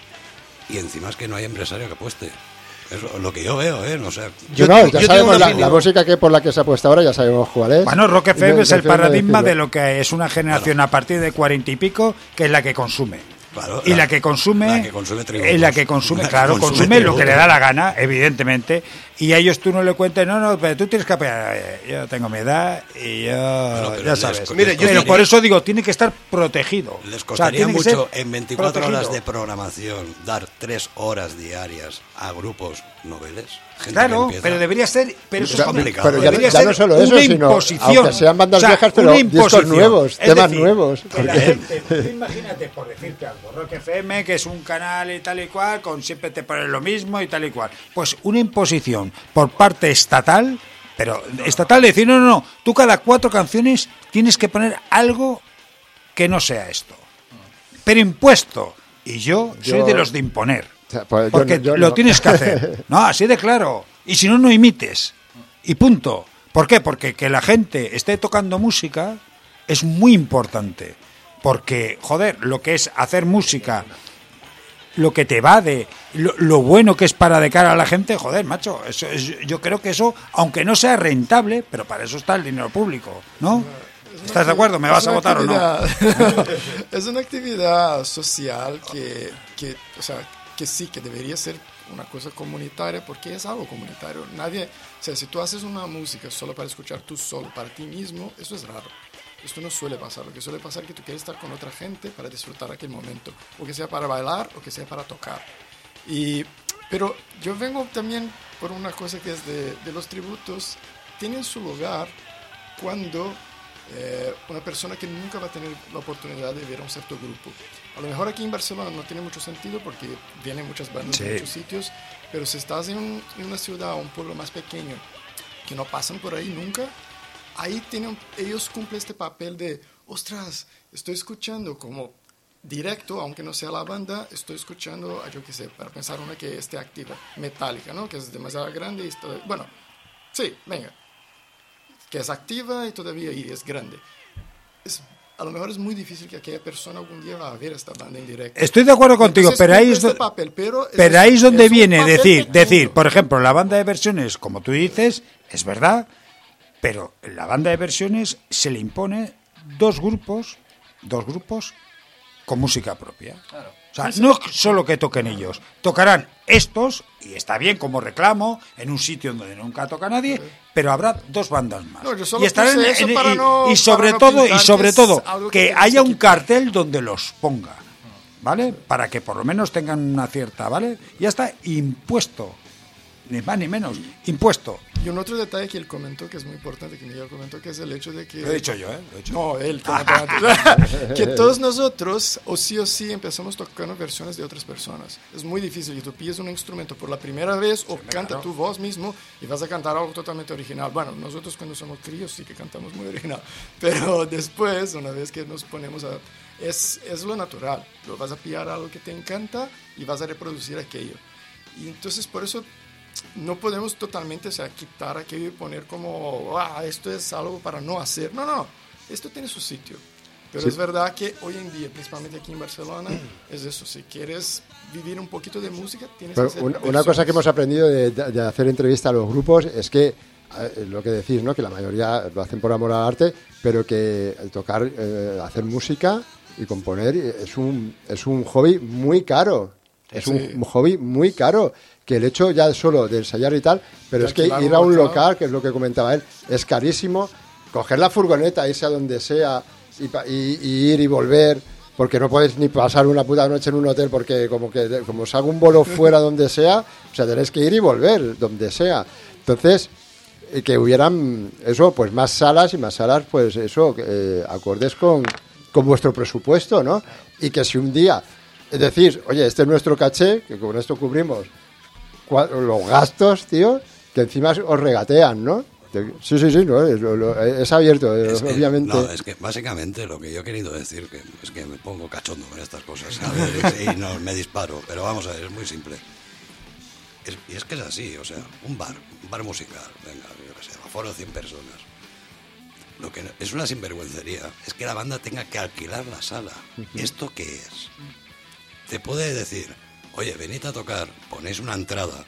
Y encima es que no hay empresario que apueste. Es lo, lo que yo veo, ¿eh? No sé. Yo no, ya sabemos la, la música que por la que se ha puesto ahora, ya sabemos cuál es. Bueno, Rock F M Y no- es el prefiero no paradigma decirlo. de lo que es una generación a partir de cuarenta y pico, que es la que consume. Claro, y la- la que consume, la que consume tributos. es la que consume, La que claro, consume consume lo que le tributos. da la gana, evidentemente. Y a ellos tú no le cuentes, no, no, pero tú tienes que apoyar. Eh, Yo tengo mi edad y yo, pero ya les- sabes. Mire, yo pero diría- por eso digo, tiene que estar protegido. Les O sea, costaría tiene que mucho ser en veinticuatro horas protegido. de programación dar tres horas diarias a grupos noveles. Gente que Claro, empieza. pero debería ser, pero eso Es es complicado. Pero ya, debería ya ser no solo eso, una sino imposición. aunque sean bandas O sea, viejas, pero una discos imposición. nuevos, Es temas decir, nuevos. que la porque- gente, tú imagínate, por decirte algo, Rock F M, que es un canal y tal y cual, con siempre te ponen lo mismo y tal y cual. Pues una imposición por parte estatal, pero estatal de decir, no, no, no, tú cada cuatro canciones tienes que poner algo que no sea esto. Pero impuesto. Y yo, soy Yo- de los de imponer. O sea, pues yo Porque no- yo lo no. tienes que hacer. No, así de claro. Y si no, no imites. Y punto. ¿Por qué? Porque que la gente esté tocando música es muy importante. Porque, joder, lo que es hacer música, lo que te va de lo, lo bueno que es para de cara a la gente, joder, macho, eso es, yo creo que eso, aunque no sea rentable, pero para eso está el dinero público, ¿no? ¿Estás de acuerdo? ¿Me vas a votar o no? Es una actividad social que, que, o sea, que sí, que debería ser una cosa comunitaria porque es algo comunitario. Nadie, o sea, si tú haces una música solo para escuchar tú solo, para ti mismo, eso es raro. Esto no suele pasar. Lo que suele pasar es que tú quieres estar con otra gente para disfrutar aquel momento, o que sea para bailar o que sea para tocar. Y, pero yo vengo también por una cosa que es de, de los tributos, tienen su lugar cuando eh, una persona que nunca va a tener la oportunidad de ver a un cierto grupo. A lo mejor aquí en Barcelona no tiene mucho sentido porque vienen muchas bandas Sí. de muchos sitios, pero si estás en, un- en una ciudad o un pueblo más pequeño que no pasan por ahí nunca, ahí tienen, ellos cumplen este papel de, ostras, estoy escuchando como directo, aunque no sea la banda, estoy escuchando, a yo qué sé, para pensar una que esté activa, Metallica, ¿no? Que es demasiado grande y está, bueno, sí, venga, que es activa y todavía y es grande. Es, a lo mejor es muy difícil que aquella persona algún día va a ver esta banda en directo. Estoy de acuerdo contigo, Entonces, pero ahí cumple es, do- este papel, pero es- pero ahí es donde es un viene papel decir, pequeño. decir, por ejemplo, la banda de versiones, como tú dices, es verdad, pero la banda de versiones se le impone dos grupos, dos grupos con música propia. O sea, no solo que toquen ellos, tocarán estos, y está bien como reclamo, en un sitio donde nunca toca nadie, pero habrá dos bandas más. No, yo solo y estarán puse en- eso en- para y, no- y sobre para no todo, y pintar sobre que es todo, algo que que tienes haya que un cartel donde los ponga, ¿vale? Para que por lo menos tengan una cierta, ¿vale? Ya está impuesto, ni más ni menos, impuesto. Y un otro detalle que él comentó, que es muy importante, que Miguel comentó, que es el hecho de que... Lo he dicho yo, ¿eh? Lo he dicho. No, él comentó antes. Que todos nosotros, o sí o sí, empezamos tocando versiones de otras personas. Es muy difícil que tú pilles un instrumento por la primera vez o canta claro. tu voz mismo y vas a cantar algo totalmente original. Bueno, nosotros cuando somos críos sí que cantamos muy original, pero después, una vez que nos ponemos a... Es, es lo natural, lo vas a pillar algo que te encanta y vas a reproducir aquello. Y entonces por eso no podemos totalmente, o sea, quitar aquello y poner como, ah, esto es algo para no hacer. No, no, esto tiene su sitio. Pero Sí. es verdad que hoy en día, principalmente aquí en Barcelona, es eso. Si quieres vivir un poquito de música, tienes Pero que hacer una, una versiones. cosa que hemos aprendido de, de hacer entrevista a los grupos es que, eh, lo que decís, ¿no? Que la mayoría lo hacen por amor al arte, pero que el tocar, eh, hacer música y componer es un, es un hobby muy caro. Es un, Sí. un hobby muy caro, que el hecho ya solo de ensayar y tal, pero De es que alquilar ir un a un local. local, que es lo que comentaba él, es carísimo. Coger la furgoneta, irse a donde sea y, pa- y- y ir y volver, porque no puedes ni pasar una puta noche en un hotel, porque como que como os hago un bolo fuera donde sea, o sea, tenéis que ir y volver donde sea. Entonces, eh, que hubieran eso, pues más salas y más salas, pues eso, eh, acordes con, con vuestro presupuesto, ¿no? Y que si un día, es decir, oye, este es nuestro caché, que con esto cubrimos cua- los gastos, tío, que encima os regatean, ¿no? Te- Sí, sí, sí, no, es, lo- lo- es abierto, eh, Es que, obviamente. no, es que básicamente lo que yo he querido decir, que es que me pongo cachondo con estas cosas, ¿sabes? Y no me disparo, pero vamos a ver, es muy simple. Es- y es que es así, o sea, un bar, un bar musical, venga, yo qué sé, aforo cien personas. Lo que no- es una sinvergüencería es que la banda tenga que alquilar la sala. ¿Esto qué es? Te puede decir, oye, venid a tocar, ponéis una entrada,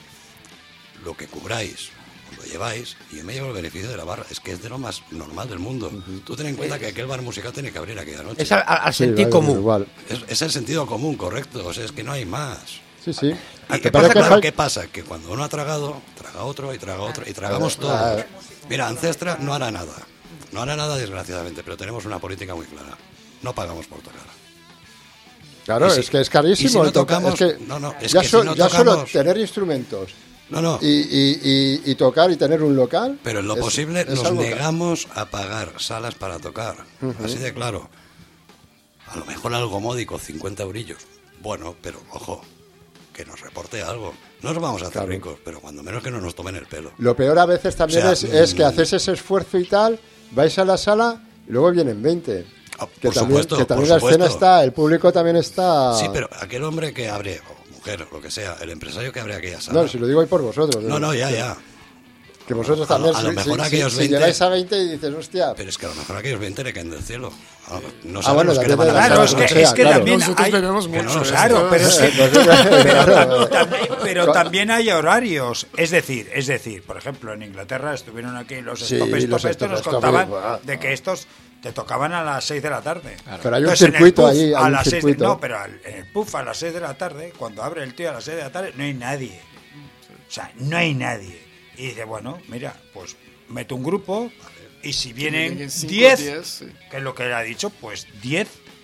lo que cubráis, os lo lleváis y yo me llevo el beneficio de la barra. Es que es de lo más normal del mundo. Tú ten en cuenta que aquel bar musical tiene que abrir aquella noche. Es al, al Sí, sentir vale, común. igual. Es, es el sentido común, correcto. O sea, es que no hay más. Sí, sí. ¿Y ¿Qué qué pasa pasa, que claro, fal- ¿qué pasa? Que cuando uno ha tragado, traga otro y traga otro y tragamos Ah, todos. ah. Mira, Ancestra no hará nada. No hará nada, desgraciadamente, pero tenemos una política muy clara. No pagamos por tocar. Claro, Y si- es que es y carísimo. si no el tocar- tocamos- es que no, no, es ya, que so- si no ya solo tocamos- tener instrumentos No, no. y, y- y- y tocar y tener un local. Pero en lo es- posible es nos algo ca- negamos a pagar salas para tocar. Ujú. Así de claro. A lo mejor algo módico, cincuenta eurillos. Bueno, pero ojo, que nos reporte algo. No nos vamos a hacer Claro. ricos, pero cuando menos que no nos tomen el pelo. Lo peor a veces también O sea, es, es que mm, haces ese esfuerzo y tal, vais a la sala y luego vienen veinte. que por también, supuesto, que también por la escena supuesto. está, el público también está. Sí, pero aquel hombre que abre, o mujer, lo que sea, el empresario que abre aquella sala. No, si lo digo hoy por vosotros. No, ¿eh? no, ya, Que- ya. Que vosotros A lo- también, a lo si- mejor si, aquellos si- si veinte llegáis a veinte y dices, hostia. Pero es que a lo mejor aquellos veinte le caen del cielo. Ah, No Ah, sabemos bueno, qué le van a depende de la pasar. Claro, es que, es que claro. también Nosotros hay... bebemos que no mucho. lo sé. Claro, pero, es que- Entonces, pero, claro. también, pero también hay horarios. Es decir, es decir, por ejemplo, en Inglaterra estuvieron aquí los Sí, stop los stop estos nos stop, contaban stop, de que estos te tocaban a las seis de la tarde. Pero hay un Entonces, en el circuito puff, ahí, hay a un las seis de- circuito. no, pero al- en el puff a las seis de la tarde, cuando abre el tío a las seis de la tarde, no hay nadie. O sea, no hay nadie. Y dice, bueno, mira, pues meto un grupo y si vienen vienen cinco, diez, diez, sí. que es lo que él ha dicho, pues diez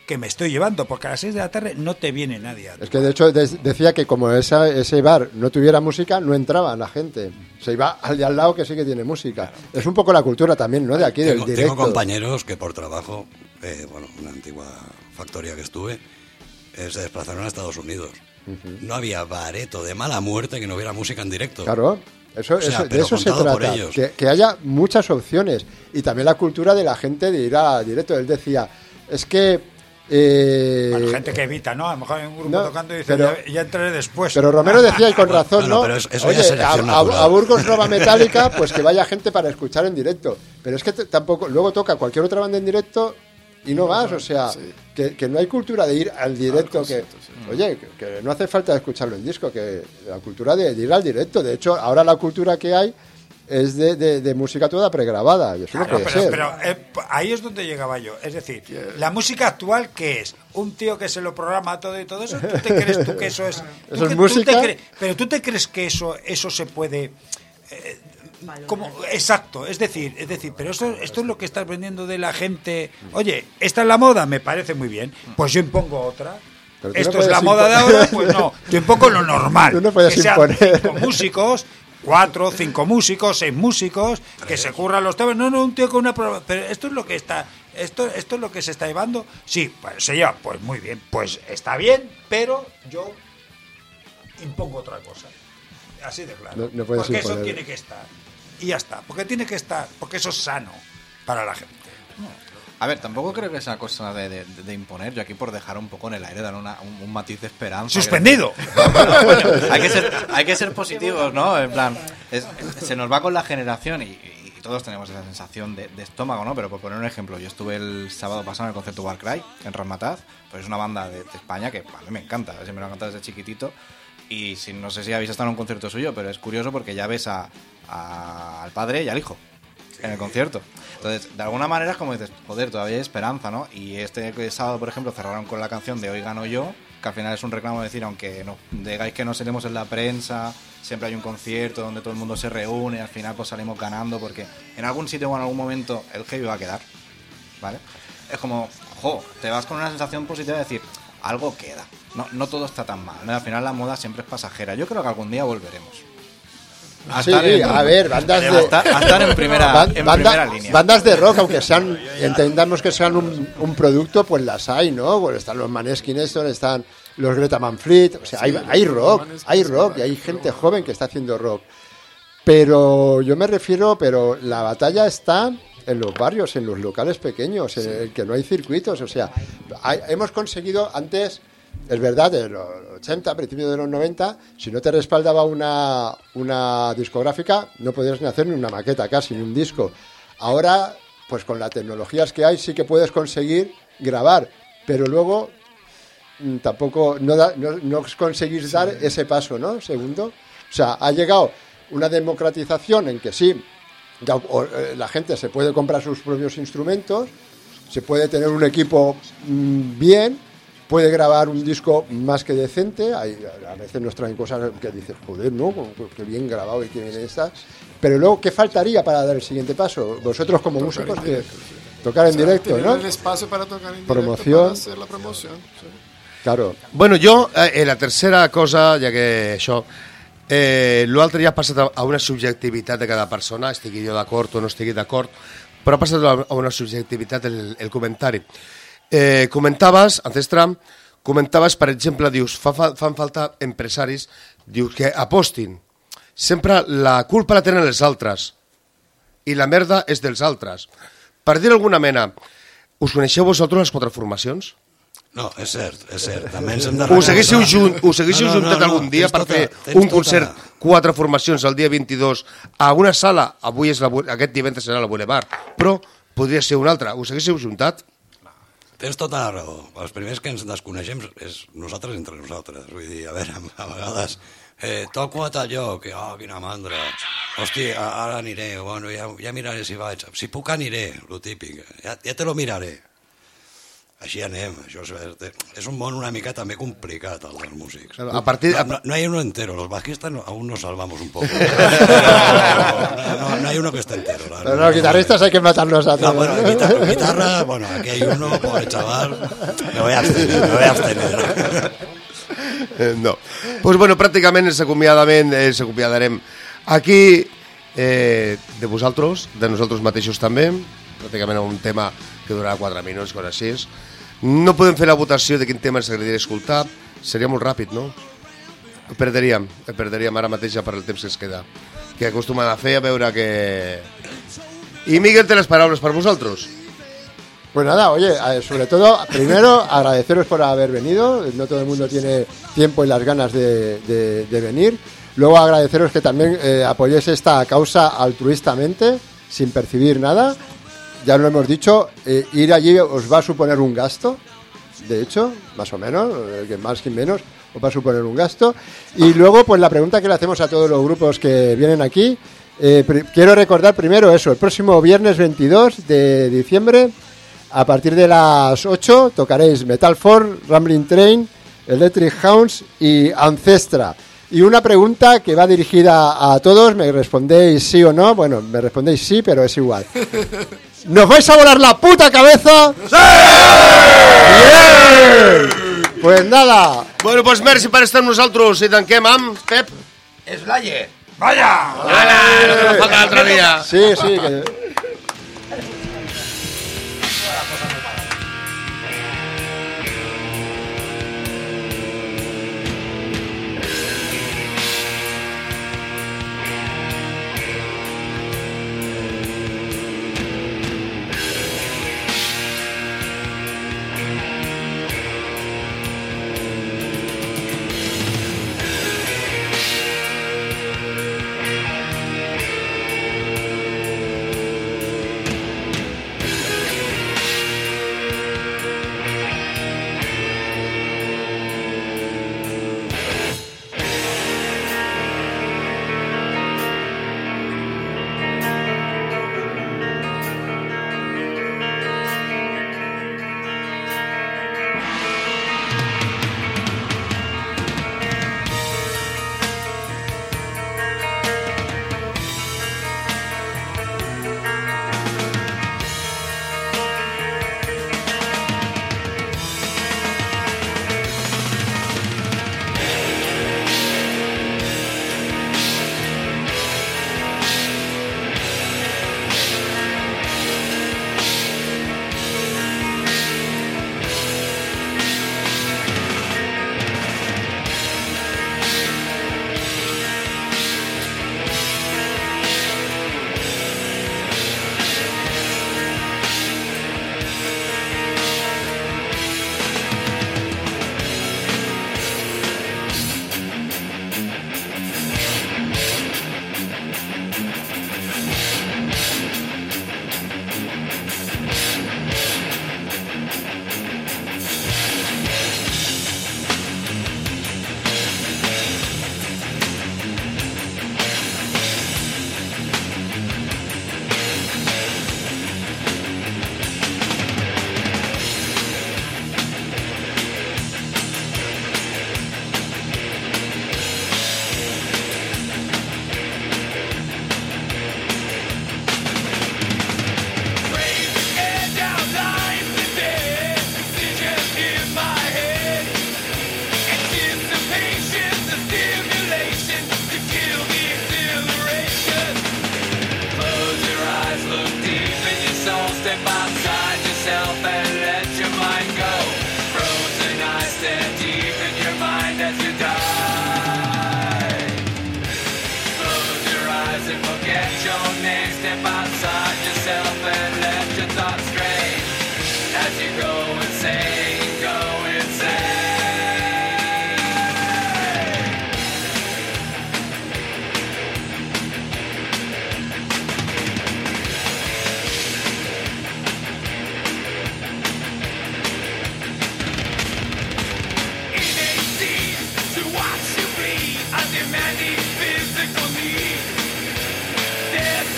que me estoy llevando, porque a las seis de la tarde no te viene nadie. Es que de hecho de- decía que como esa, ese bar no tuviera música, no entraba la gente. Se iba al de al lado que sí que tiene música. Es un poco la cultura también, ¿no? De aquí, del Tengo, directo. tengo compañeros que por trabajo, eh, bueno, una antigua factoría que estuve, eh, se desplazaron a Estados Unidos. Ujú. No había bareto de mala muerte que no hubiera música en directo. Claro, eso, O sea, eso- de pero eso se contado por trata, ellos. que, que haya muchas opciones y también la cultura de la gente de ir a directo. Él decía, es que... eh, Bueno, gente que evita, ¿no? A lo mejor hay un grupo no, tocando y dice, pero- ya, ya entraré después. Pero Romero decía, y con razón, Bueno, ¿no? pero es- eso ya Oye, es a, selección a- natural. a Burgos no va Metallica, pues que vaya gente para escuchar en directo. Pero es que t- tampoco, luego toca cualquier otra banda en directo y no vas, o sea, que, que no hay cultura de ir al directo, que, oye, que, que no hace falta escucharlo en disco, que la cultura de, de ir al directo. De hecho, ahora la cultura que hay es de, de- de música toda pregrabada, y eso no Claro, puede pero, ser. pero, eh, ahí es donde llegaba yo. Es decir, la música actual, ¿qué es? Un tío que se lo programa todo y todo eso. ¿Tú te crees tú que eso es? ¿tú ¿Eso es que- tú música? te cre- pero tú te crees que eso, eso se puede... eh, como, exacto, es decir, es decir, pero esto, esto es lo que estás vendiendo de la gente. Oye, esta es la moda, me parece muy bien. Pues yo impongo otra. Pero tú no Esto es puedes la moda de imponer. ahora, pues no. Yo impongo lo normal. Tú no puedes que sean imponer. cinco músicos, cuatro, cinco músicos, seis músicos, que se curran los temas. No, no, un tío con una prueba. Pero esto es lo que está, esto, esto es lo que se está llevando. Sí, pues se lleva, pues muy bien, pues está bien, pero yo impongo otra cosa. Así de claro. No- no puedes porque eso imponer. tiene que estar. Y ya está. Porque tiene que estar, porque eso es sano para la gente. A ver, tampoco creo que sea cosa de, de- de imponer. Yo aquí por dejar un poco en el aire, dar una- un, un matiz de esperanza. ¡Suspendido! No, bueno, bueno, hay, que ser, hay que ser positivos, ¿no? En plan, es- se nos va con la generación y, y todos tenemos esa sensación de, de estómago, ¿no? Pero por poner un ejemplo, yo estuve el sábado pasado en el concierto Warcry, en Ramataz, pues es una banda de, de España que a mí me encanta, siempre me ha encantado desde chiquitito. Y si, no sé si habéis estado en un concierto suyo, pero es curioso porque ya ves a, a- al padre y al hijo en el concierto. Entonces, de alguna manera es como dices, joder, todavía hay esperanza, ¿no? Y este sábado, por ejemplo, cerraron con la canción de Hoy gano yo, que al final es un reclamo de decir, aunque no digáis que no salimos en la prensa, siempre hay un concierto donde todo el mundo se reúne, al final pues salimos ganando, porque en algún sitio o en algún momento el heavy va a quedar, ¿vale? Es como, jo, te vas con una sensación positiva de decir, algo queda, no, no todo está tan mal, ¿no? Al final la moda siempre es pasajera, yo creo que algún día volveremos. A Sí, estar en- a ver, bandas de... a estar, a estar en primera, Ban- en banda- primera línea. Bandas de rock, aunque sean, entendamos que sean un, un producto, pues las hay, ¿no? Pues están los Maneskin estos, están los Greta Van Fleet, o sea, hay, hay rock, hay rock y hay gente joven que está haciendo rock. Pero yo me refiero, pero la batalla está en los barrios, en los locales pequeños, en el que no hay circuitos, o sea, hay- hemos conseguido antes... Es verdad, en los ochenta, a principios de los noventa, si no te respaldaba una, una discográfica, no podías ni hacer ni una maqueta casi, ni un disco. Ahora, pues con las tecnologías que hay, sí que puedes conseguir grabar, pero luego mm, tampoco, no, da- no, no conseguís dar ese paso, ¿no? Segundo. O sea, ha llegado una democratización en que sí, ya, o, eh, la gente se puede comprar sus propios instrumentos, se puede tener un equipo mm, bien, puede grabar un disco más que decente. Hay, a veces nos traen cosas que dices, joder, ¿no? Qué bien grabado y qué bien está. Pero luego, ¿qué faltaría para dar el siguiente paso? Vosotros como músicos, que tocar en O sea, directo, tener ¿no? el espacio para tocar en directo, Promoción. para hacer la promoción. Sí. Claro. Bueno, jo, eh, la tercera cosa, ja que això... Eh, L'altre ja ha passat a- a una subjectivitat de cada persona, estigui jo d'acord o no estigui d'acord, però ha passat a a una subjectivitat el, el comentari. Eh, comentaves, Ancestram, comentaves, per exemple, dius, fa, fa, fan falta empresaris, dius, que apostin. Sempre la culpa la tenen els altres i la merda és dels altres. Per dir alguna mena, us coneixeu vosaltres les quatre formacions? No, és cert, és cert. També ens hem de Us haguéssiu, junt, us haguéssiu No, no, juntat no, no, algun dia tens per tota- fer tens un tota- concert, quatre formacions el dia vint-i-dos a una sala, avui és la, Bu- aquest divendres serà la Boulevard, però podria ser una altra. Us haguéssiu juntat? Tens tota la raó. Els primers que ens desconeixem és nosaltres entre nosaltres. Vull dir, a veure, a vegades eh, toco a tal lloc, oh, quina mandra. Hosti, a- ara aniré, bueno, ja, ja miraré si vaig. Si puc aniré, lo típic. Ja, ja te lo miraré. així anem. Això és, és un món una mica també complicat, el dels músics. A partir, no, no, no hay uno entero, los bajistas no, aún nos salvamos un poco. No, no, no hay uno que esté entero. La, Pero los guitarristas hay que matarlos a todos. No, bueno, guitarra, guitarra, bueno, aquí hay uno, pobre chaval, me voy a abstener, me voy a abstener. No. Pues bueno, pràcticament s'acomiadament eh, s'acomiadarem aquí eh, de vosaltres, de nosaltres mateixos també, pràcticament un tema que durarà quatre minuts, coses així. No podem fer la votació de quin tema ens agradaria escoltar, seria molt ràpid, no? Ho perderíem, ho perderíem ara mateix ja per el temps que ens queda. Que acostumen a fer, a veure que... I Miguel, té les paraules per vosaltres. Pues nada, oye, sobre todo, primero agradeceros por haber venido, no todo el mundo tiene tiempo y las ganas de, de, de venir. Luego agradeceros que también eh, apoyéis esta causa altruistamente, sin percibir nada. Ya lo hemos dicho, eh, ir allí os va a suponer un gasto, de hecho, más o menos, que más que menos, os va a suponer un gasto. Y luego, pues la pregunta que le hacemos a todos los grupos que vienen aquí, eh, pr- quiero recordar primero eso, el próximo viernes veintidós de diciembre, a partir de las ocho, tocaréis Metal Force, Rambling Train, Electric Hounds y Ancestra. Y una pregunta que va dirigida a todos, me respondéis sí o no, bueno, me respondéis sí, pero es igual. ¿Nos vais a volar la puta cabeza? ¡Sí! ¡Bien! Pues nada. Bueno, pues merci per estar amb nosaltres i tanquem amb Pep. Slayer. Vaya! Ala, no te lo falta l'altre dia. Sí, sí, que...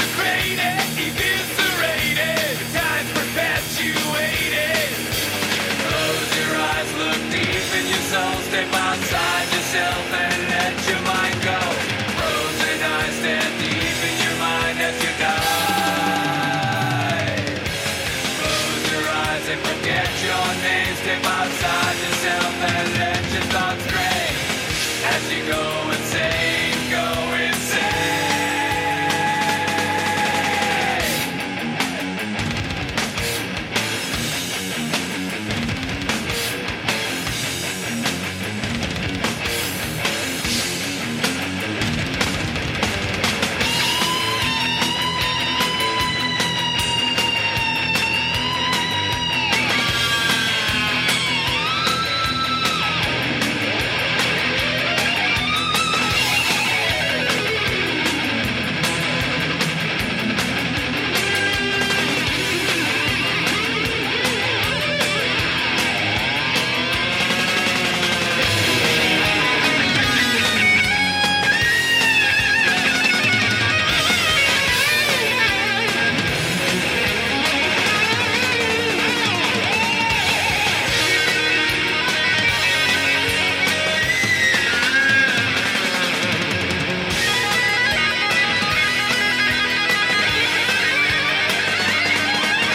Desecrated, eviscerated, time's perpetuated. ragione de pasar.